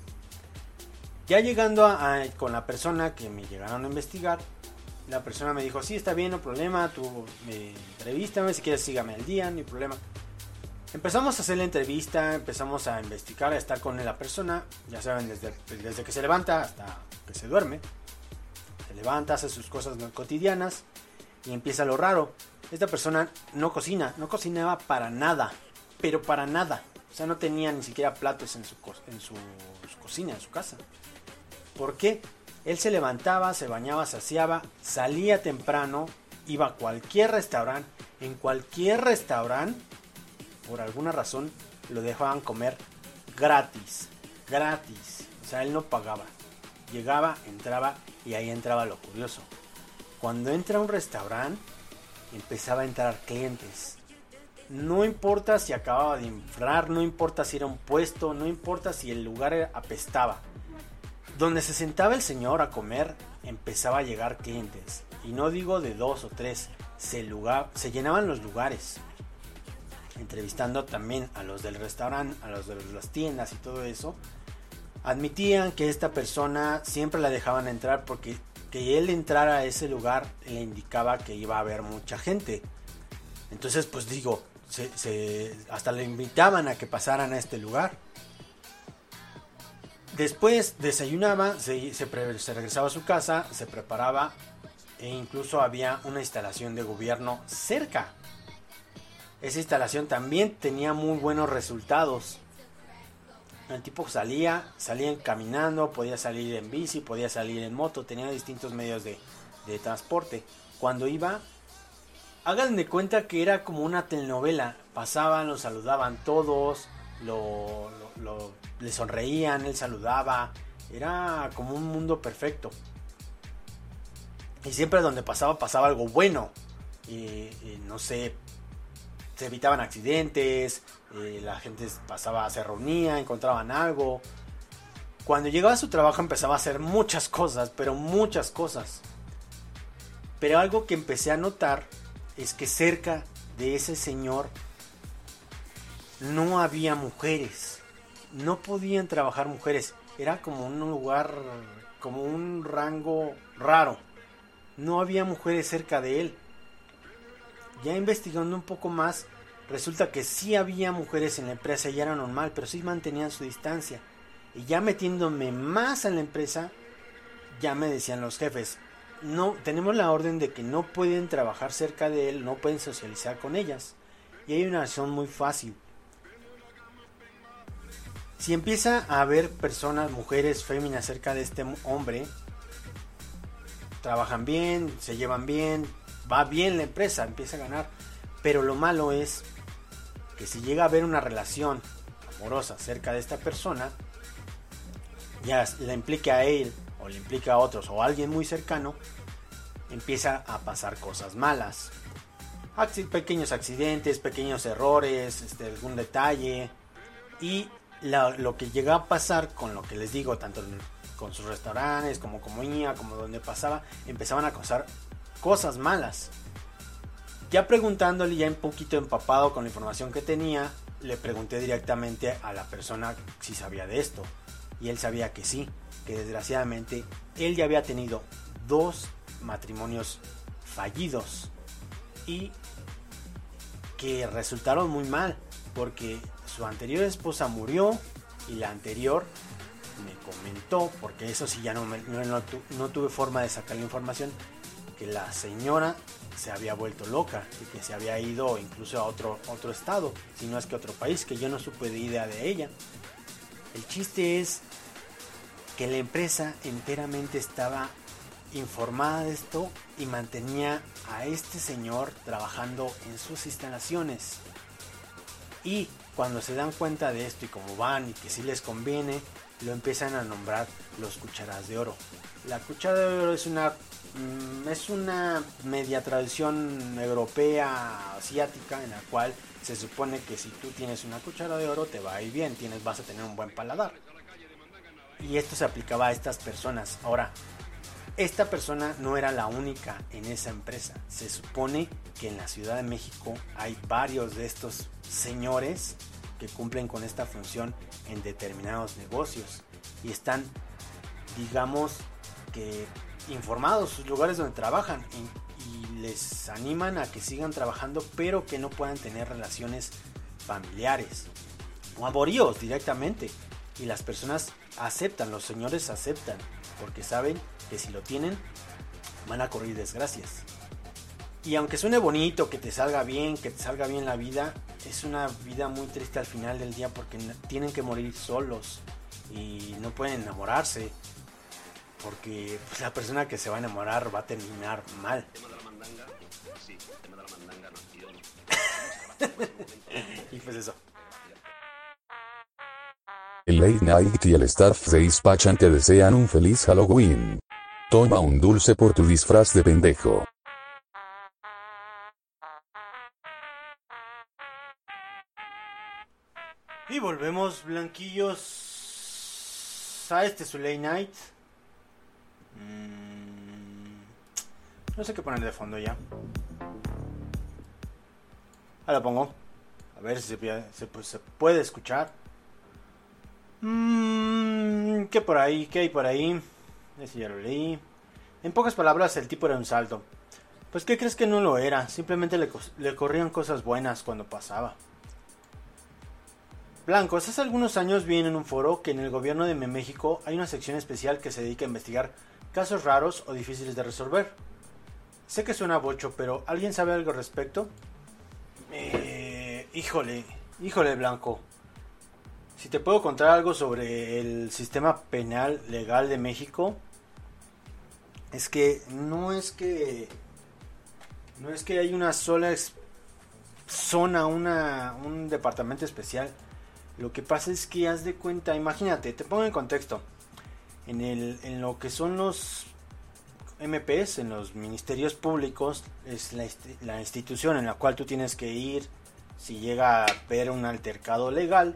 Ya llegando a, a, con la persona que me llegaron a investigar, la persona me dijo, sí, está bien, no hay problema, tú eh, entrevístame, si quieres sígame al día, no hay problema. Empezamos a hacer la entrevista, empezamos a investigar, a estar con la persona, ya saben, desde, desde que se levanta hasta que se duerme. Se levanta, hace sus cosas cotidianas y empieza lo raro. esta persona no cocina, no cocinaba para nada, pero para nada. O sea, no tenía ni siquiera platos en su, en su, su cocina, en su casa. ¿Por qué? Él se levantaba, se bañaba, se aseaba, salía temprano, iba a cualquier restaurante. En cualquier restaurante, por alguna razón, lo dejaban comer gratis. Gratis. O sea, él no pagaba. Llegaba, entraba y ahí entraba lo curioso. Cuando entra a un restaurante, empezaba a entrar clientes. No importa si acababa de inflar, no importa si era un puesto, no importa si el lugar apestaba. Donde se sentaba el señor a comer, empezaba a llegar clientes. Y no digo de dos o tres, se, lugar, se llenaban los lugares. Entrevistando también a los del restaurante, a los de las tiendas y todo eso. Admitían que esta persona siempre la dejaban entrar porque que él entrara a ese lugar le indicaba que iba a haber mucha gente. Entonces, pues digo, se, se, hasta le invitaban a que pasaran a este lugar. Después desayunaba, se, se, pre, se regresaba a su casa, se preparaba e incluso había una instalación de gobierno cerca. Esa instalación también tenía muy buenos resultados. El tipo salía, salía caminando, podía salir en bici, podía salir en moto, tenía distintos medios de, de transporte. Cuando iba, hagan de cuenta que era como una telenovela. Pasaban, lo saludaban todos, lo, lo, lo, le sonreían, él saludaba. Era como un mundo perfecto. Y siempre donde pasaba, pasaba algo bueno. Y, y no sé, se evitaban accidentes, eh, la gente pasaba, se reunía, encontraban algo. Cuando llegaba a su trabajo empezaba a hacer muchas cosas, pero muchas cosas. Pero algo que empecé a notar es que cerca de ese señor no había mujeres. No podían trabajar mujeres. Era como un lugar, como un rango raro. No había mujeres cerca de él. Ya investigando un poco más, resulta que sí había mujeres en la empresa y era normal, pero sí mantenían su distancia. Y ya metiéndome más en la empresa, ya me decían los jefes, no, tenemos la orden de que no pueden trabajar cerca de él, no pueden socializar con ellas. Y hay una razón muy fácil. Si empieza a haber personas, mujeres, féminas cerca de este hombre, trabajan bien, se llevan bien, va bien la empresa, empieza a ganar. Pero lo malo es que si llega a haber una relación amorosa cerca de esta persona, ya le implique a él o le implique a otros o a alguien muy cercano, empieza a pasar cosas malas. Acc- pequeños accidentes, pequeños errores, este, algún detalle. Y la, lo que llega a pasar con lo que les digo, tanto con sus restaurantes como comida, como donde pasaba, empezaban a causar cosas malas. Ya preguntándole, ya un poquito empapado con la información que tenía, le pregunté directamente a la persona si sabía de esto. Y él sabía que sí, que desgraciadamente él ya había tenido dos matrimonios fallidos y que resultaron muy mal, porque su anterior esposa murió y la anterior me comentó, porque eso sí ya no, me, no, no, no tuve forma de sacar la información, que la señora se había vuelto loca y que se había ido incluso a otro, otro estado, si no es que otro país, que yo no supe de idea de ella. El chiste es que la empresa enteramente estaba informada de esto y mantenía a este señor trabajando en sus instalaciones. Y cuando se dan cuenta de esto y cómo van y que sí les conviene, lo empiezan a nombrar los cucharas de oro. La cuchara de oro es una es una media tradición europea, asiática, en la cual se supone que si tú tienes una cuchara de oro te va a ir bien, tienes, vas a tener un buen paladar. Y esto se aplicaba a estas personas. Ahora, esta persona no era la única en esa empresa. Se supone que en la Ciudad de México hay varios de estos señores que cumplen con esta función en determinados negocios y están, digamos, que informados sus lugares donde trabajan y, y les animan a que sigan trabajando, pero que no puedan tener relaciones familiares o amoríos directamente. Y las personas aceptan, los señores aceptan, porque saben que si lo tienen van a correr desgracias. Y aunque suene bonito, que te salga bien, que te salga bien la vida, es una vida muy triste al final del día porque tienen que morir solos y no pueden enamorarse porque pues, la persona que se va a enamorar va a terminar mal. Y pues eso. El Late Night y el staff de Dispatchan te desean un feliz Halloween. Toma un dulce por tu disfraz de pendejo. Y volvemos, blanquillos, a este su Late Night. Mm, no sé qué poner de fondo ya. Ahora lo pongo. A ver si se, se, pues, se puede escuchar. Mm, ¿Qué por ahí? ¿Qué hay por ahí? Ese ya lo leí. En pocas palabras, el tipo era un salto. Pues ¿qué crees que no lo era? Simplemente le, le corrían cosas buenas cuando pasaba. Blancos, hace algunos años vi en un foro que en el gobierno de México hay una sección especial que se dedica a investigar casos raros o difíciles de resolver. Sé que suena bocho, pero ¿alguien sabe algo al respecto? Eh, híjole, híjole Blanco. Si te puedo contar algo sobre el sistema penal legal de México, es que no es que no es que hay una sola zona, una, un departamento especial. Lo que pasa es que haz de cuenta, imagínate, te pongo en contexto. En, el, en lo que son los M Ps, en los ministerios públicos, es la, la institución en la cual tú tienes que ir si llega a haber un altercado legal.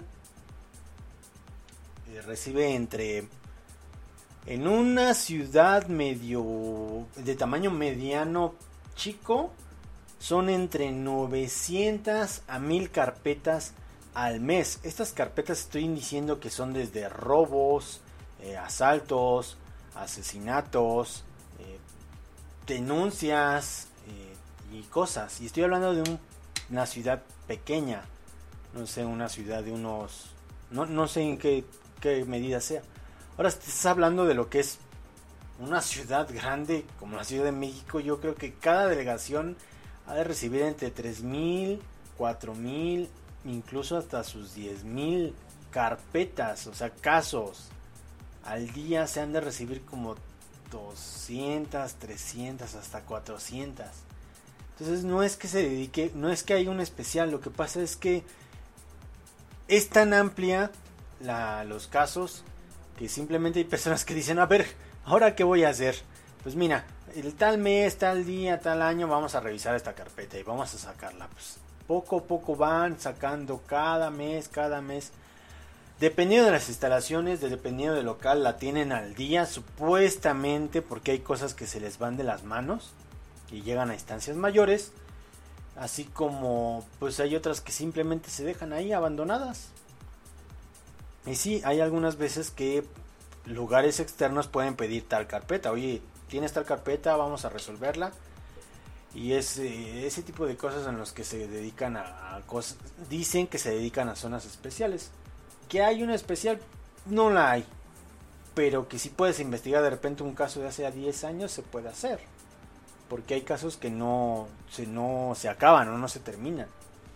Eh, recibe entre... En una ciudad medio... de tamaño mediano chico, son entre novecientas a mil carpetas al mes. Estas carpetas estoy diciendo que son desde robos, eh, asaltos, asesinatos, eh, denuncias eh, y cosas. Y estoy hablando de un, una ciudad pequeña, no sé, una ciudad de unos, no, no sé en qué, qué medida sea. Ahora estás hablando de lo que es una ciudad grande como la Ciudad de México. Yo creo que cada delegación ha de recibir entre tres mil, cuatro mil, incluso hasta sus diez mil carpetas, o sea, casos. Al día se han de recibir como doscientas, trescientas, hasta cuatrocientas. Entonces no es que se dedique, no es que haya un especial, lo que pasa es que es tan amplia la, los casos que simplemente hay personas que dicen, a ver, ¿ahora qué voy a hacer? Pues mira, el tal mes, tal día, tal año vamos a revisar esta carpeta y vamos a sacarla. Pues poco a poco van sacando cada mes, cada mes. Dependiendo de las instalaciones, dependiendo del local, la tienen al día, supuestamente, porque hay cosas que se les van de las manos y llegan a instancias mayores. Así como, pues hay otras que simplemente se dejan ahí abandonadas. Y sí, hay algunas veces que lugares externos pueden pedir tal carpeta. Oye, ¿tienes tal carpeta? Vamos a resolverla. Y es eh, ese tipo de cosas en los que se dedican a, a cosas. Dicen que se dedican a zonas especiales. Que hay una especial, no la hay. Pero que si puedes investigar de repente un caso de hace diez años, se puede hacer. Porque hay casos que no se, no se acaban o no se terminan.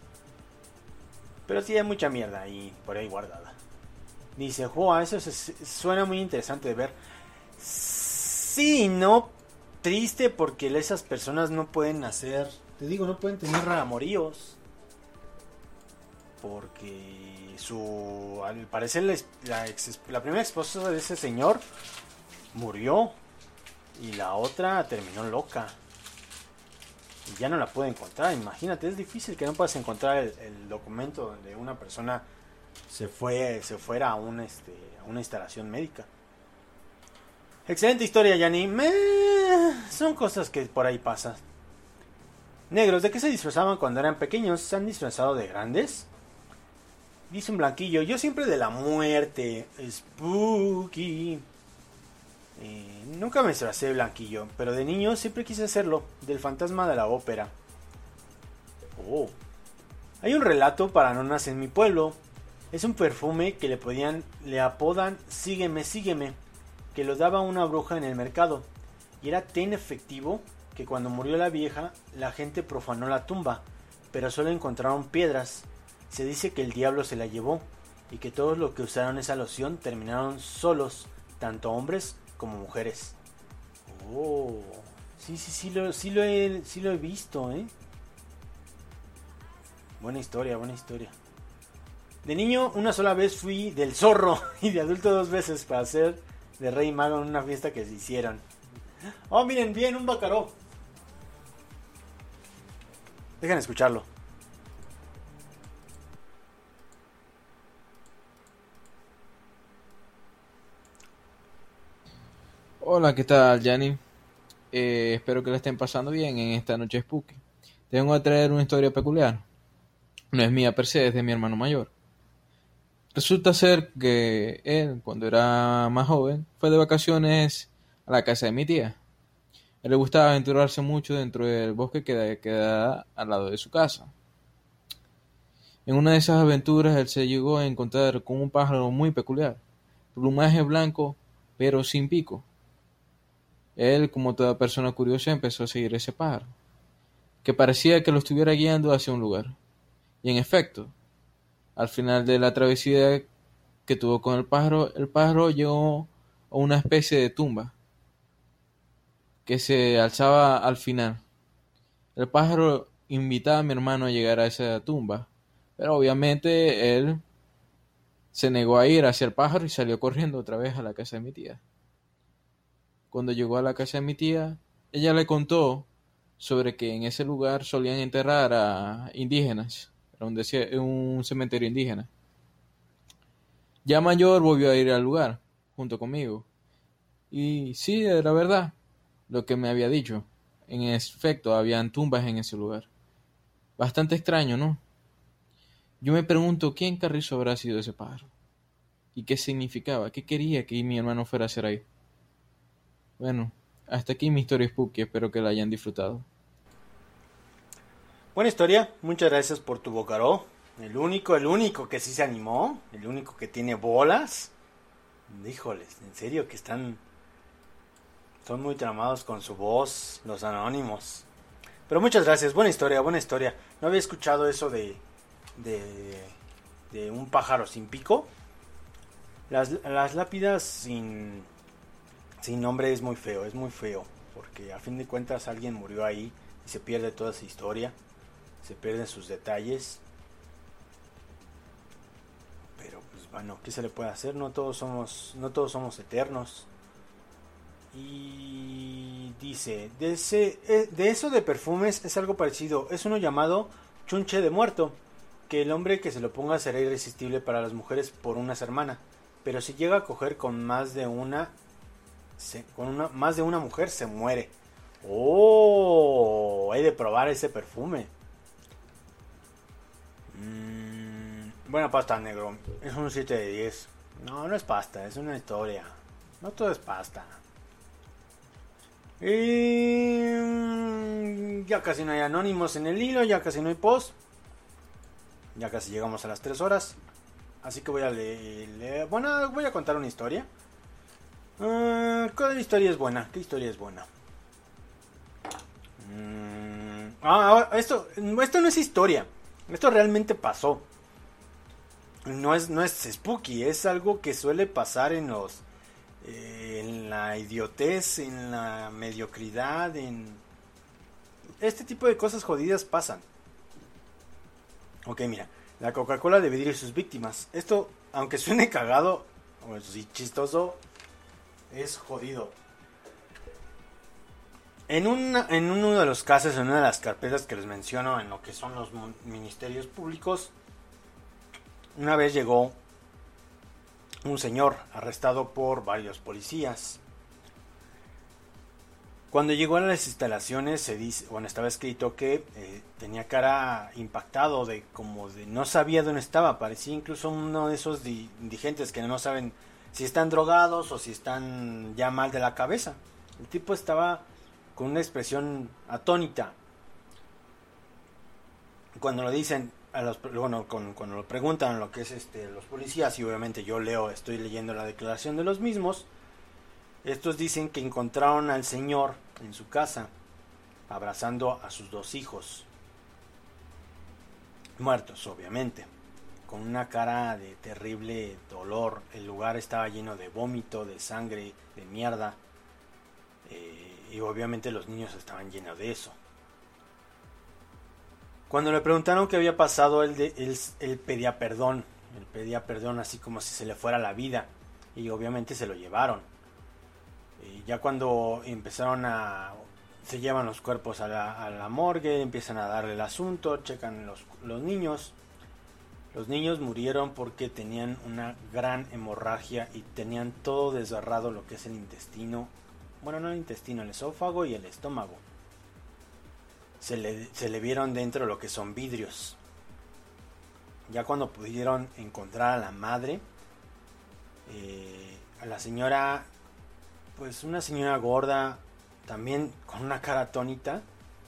Pero sí hay mucha mierda ahí por ahí guardada. Dice, Joa, eso se, suena muy interesante de ver. Sí, no, triste porque esas personas no pueden hacer, te digo, no pueden tener amoríos. Porque su, al parecer la, la, ex, la primera esposa de ese señor murió. Y la otra terminó loca. Y ya no la puede encontrar. Imagínate, es difícil que no puedas encontrar el, el documento donde una persona se fue se fuera a una, este, a una instalación médica. Excelente historia, Yanni. Me... Son cosas que por ahí pasan. Negros, ¿de qué se disfrazaban cuando eran pequeños? ¿Se han disfrazado de grandes? Dice un blanquillo, yo siempre de la muerte. Spooky. Eh, nunca me disfracé de blanquillo, pero de niño siempre quise hacerlo, del fantasma de la ópera. Oh. Hay un relato para nonas en mi pueblo. Es un perfume que le podían, le apodan Sígueme, sígueme, que lo daba una bruja en el mercado. Y era tan efectivo que cuando murió la vieja, la gente profanó la tumba, pero solo encontraron piedras. Se dice que el diablo se la llevó y que todos los que usaron esa loción terminaron solos, tanto hombres como mujeres. Oh, sí, sí, sí lo, sí lo he, sí lo he visto, ¿eh? Buena historia, buena historia. De niño, una sola vez fui del zorro y de adulto dos veces para ser de rey mago en una fiesta que se hicieron. Oh, miren, bien, un bacaró. Dejen escucharlo. Hola, ¿qué tal, Yanni? Eh, espero que la estén pasando bien en esta noche spooky. Te vengo a traer una historia peculiar. No es mía per se, es de mi hermano mayor. Resulta ser que él, cuando era más joven, fue de vacaciones a la casa de mi tía. A él le gustaba aventurarse mucho dentro del bosque que queda al lado de su casa. En una de esas aventuras él se llegó a encontrar con un pájaro muy peculiar, plumaje blanco pero sin pico. Él, como toda persona curiosa, empezó a seguir ese pájaro, que parecía que lo estuviera guiando hacia un lugar. Y en efecto, al final de la travesía que tuvo con el pájaro, el pájaro llegó a una especie de tumba que se alzaba al final. El pájaro invitaba a mi hermano a llegar a esa tumba, pero obviamente él se negó a ir hacia el pájaro y salió corriendo otra vez a la casa de mi tía. Cuando llegó a la casa de mi tía, ella le contó sobre que en ese lugar solían enterrar a indígenas. Era un, un cementerio indígena. Ya mayor volvió a ir al lugar, junto conmigo. Y sí, era verdad lo que me había dicho. En efecto, habían tumbas en ese lugar. Bastante extraño, ¿no? Yo me pregunto quién carrizo habrá sido ese pájaro. ¿Y qué significaba? ¿Qué quería que mi hermano fuera a hacer ahí? Bueno, hasta aquí mi historia spooky. Espero que la hayan disfrutado. Buena historia, muchas gracias por tu bocaró. El único, el único que sí se animó, el único que tiene bolas. Híjoles, en serio que están, son muy tramados con su voz, los anónimos. Pero muchas gracias, buena historia, buena historia. No había escuchado eso de, de, de un pájaro sin pico. Las, las lápidas sin, sin nombre es muy feo, es muy feo. Porque a fin de cuentas alguien murió ahí y se pierde toda esa historia. Se pierden sus detalles. Pero pues bueno, ¿qué se le puede hacer? No todos somos, no todos somos eternos. Y dice, de, ese, de eso de perfumes es algo parecido. Es uno llamado chunche de muerto, que el hombre que se lo ponga será irresistible para las mujeres por una semana. Pero si llega a coger con más de una, se, con una más de una mujer se muere. Oh, hay de probar ese perfume. Mm, buena pasta, negro. Es un siete de diez. No, no es pasta, es una historia. No todo es pasta. Y ya casi no hay anónimos en el hilo, ya casi no hay post. Ya casi llegamos a las tres horas. Así que voy a leer. Le bueno, voy a contar una historia. Uh, ¿Cuál historia es buena? ¿Qué historia es buena? Mm, ah, esto, esto no es historia. Esto realmente pasó. No es, no es spooky, es algo que suele pasar en los eh, en la idiotez, en la mediocridad, en este tipo de cosas jodidas pasan. Ok, mira, la Coca-Cola debe dividir sus víctimas. Esto, aunque suene cagado o sí, chistoso, es jodido. En, una, en uno de los casos, en una de las carpetas que les menciono en lo que son los ministerios públicos, una vez llegó un señor arrestado por varios policías. Cuando llegó a las instalaciones, se dice, bueno, estaba escrito que eh, tenía cara impactado, de como de no sabía dónde estaba. Parecía incluso uno de esos di, indigentes que no saben si están drogados o si están ya mal de la cabeza. El tipo estaba con una expresión atónita. Cuando lo dicen, a los, bueno, con, cuando lo preguntan lo que es este, los policías, y obviamente yo leo, estoy leyendo la declaración de los mismos, estos dicen que encontraron al señor en su casa abrazando a sus dos hijos, muertos obviamente, con una cara de terrible dolor. El lugar estaba lleno de vómito, de sangre, de mierda, eh, y obviamente los niños estaban llenos de eso. Cuando le preguntaron qué había pasado, él, de, él, él pedía perdón, él pedía perdón así como si se le fuera la vida, y obviamente se lo llevaron. Y ya cuando empezaron a... se llevan los cuerpos a la, a la morgue, empiezan a darle el asunto, checan los, los niños. Los niños murieron porque tenían una gran hemorragia y tenían todo desgarrado lo que es el intestino. Bueno, no el intestino, el esófago y el estómago. Se le, se le vieron dentro lo que son vidrios. Ya cuando pudieron encontrar a la madre, eh, a la señora, pues una señora gorda, también con una cara atónita,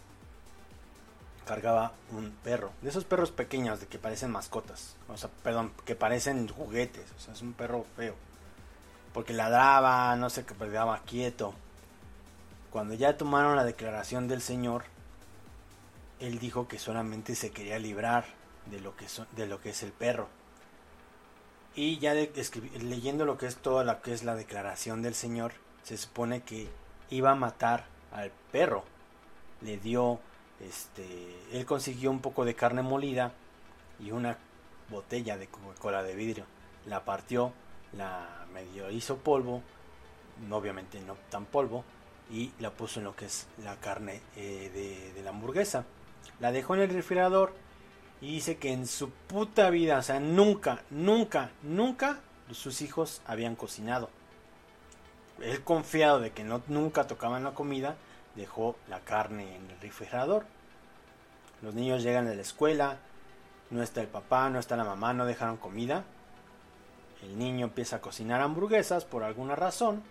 cargaba un perro, de esos perros pequeños de que parecen mascotas, o sea, perdón, que parecen juguetes, o sea, es un perro feo, porque ladraba, no se quedaba quieto. Cuando ya tomaron la declaración del señor, él dijo que solamente se quería librar de lo que, so, de lo que es el perro. Y ya de, escribí, leyendo lo que es toda la que es la declaración del señor, se supone que iba a matar al perro. Le dio, este, él consiguió un poco de carne molida y una botella de Coca-Cola de vidrio. La partió, la medio hizo polvo, obviamente no tan polvo, y la puso en lo que es la carne eh, de, de la hamburguesa. La dejó en el refrigerador y dice que en su puta vida, o sea, nunca, nunca, nunca sus hijos habían cocinado. Él, confiado de que no, nunca tocaban la comida, dejó la carne en el refrigerador. Los niños llegan de la escuela, no está el papá, no está la mamá, no dejaron comida. El niño empieza a cocinar hamburguesas por alguna razón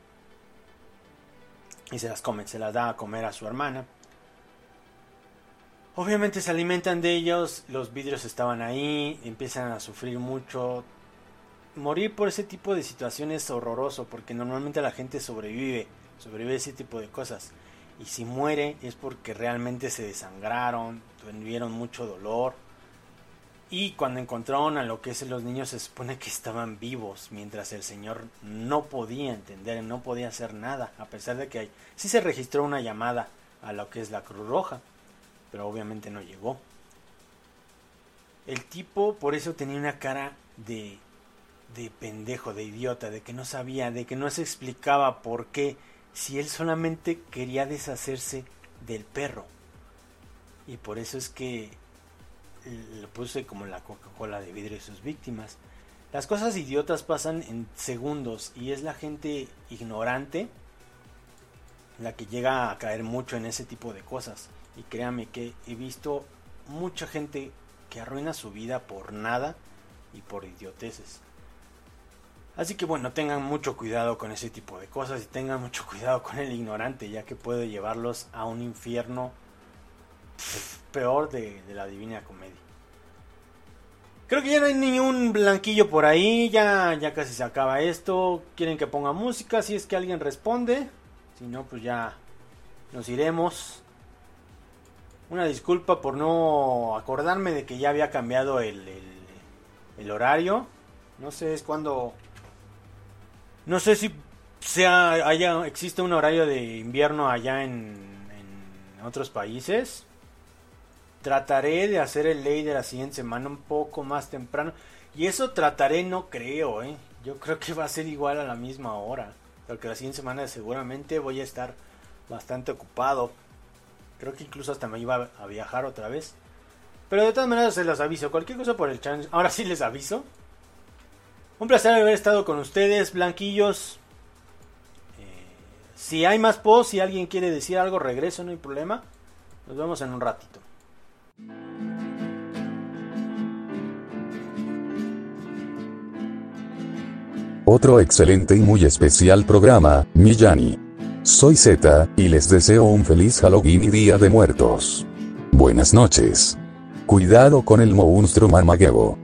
y se las come, se las da a comer a su hermana. Obviamente se alimentan de ellos, los vidrios estaban ahí, empiezan a sufrir mucho. Morir por ese tipo de situaciones es horroroso, porque normalmente la gente sobrevive, sobrevive a ese tipo de cosas. Y si muere es porque realmente se desangraron, tuvieron mucho dolor. Y cuando encontraron a lo que es los niños, se supone que estaban vivos, mientras el señor no podía entender, no podía hacer nada, a pesar de que hay, sí se registró una llamada a lo que es la Cruz Roja, pero obviamente no llegó. El tipo por eso tenía una cara de, de pendejo, de idiota, de que no sabía, de que no se explicaba por qué, si él solamente quería deshacerse del perro. Y por eso es que lo puse como la Coca-Cola de vidrio de sus víctimas. Las cosas idiotas pasan en segundos y es la gente ignorante la que llega a caer mucho en ese tipo de cosas. Y créanme que he visto mucha gente que arruina su vida por nada y por idioteces. Así que bueno, tengan mucho cuidado con ese tipo de cosas y tengan mucho cuidado con el ignorante, ya que puede llevarlos a un infierno peor de, de la Divina Comedia. Creo que ya no hay ningún blanquillo por ahí, ya, ya casi se acaba esto. Quieren que ponga música, si es que alguien responde. Si no, pues ya nos iremos. Una disculpa por no acordarme de que ya había cambiado el, el, el horario. No sé es cuando... No sé si sea haya existe un horario de invierno allá en, en otros países. Trataré de hacer el ley de la siguiente semana un poco más temprano. Y eso trataré, no creo, ¿eh? Yo creo que va a ser igual a la misma hora. Porque la siguiente semana seguramente voy a estar bastante ocupado. Creo que incluso hasta me iba a viajar otra vez. Pero de todas maneras se los aviso. Cualquier cosa por el channel. Ahora sí les aviso. Un placer haber estado con ustedes, blanquillos. Eh, si hay más posts, si alguien quiere decir algo, regreso, no hay problema. Nos vemos en un ratito. Otro excelente y muy especial programa, Millani. Soy Zeta, y les deseo un feliz Halloween y Día de Muertos. Buenas noches. Cuidado con el monstruo Mamagevo.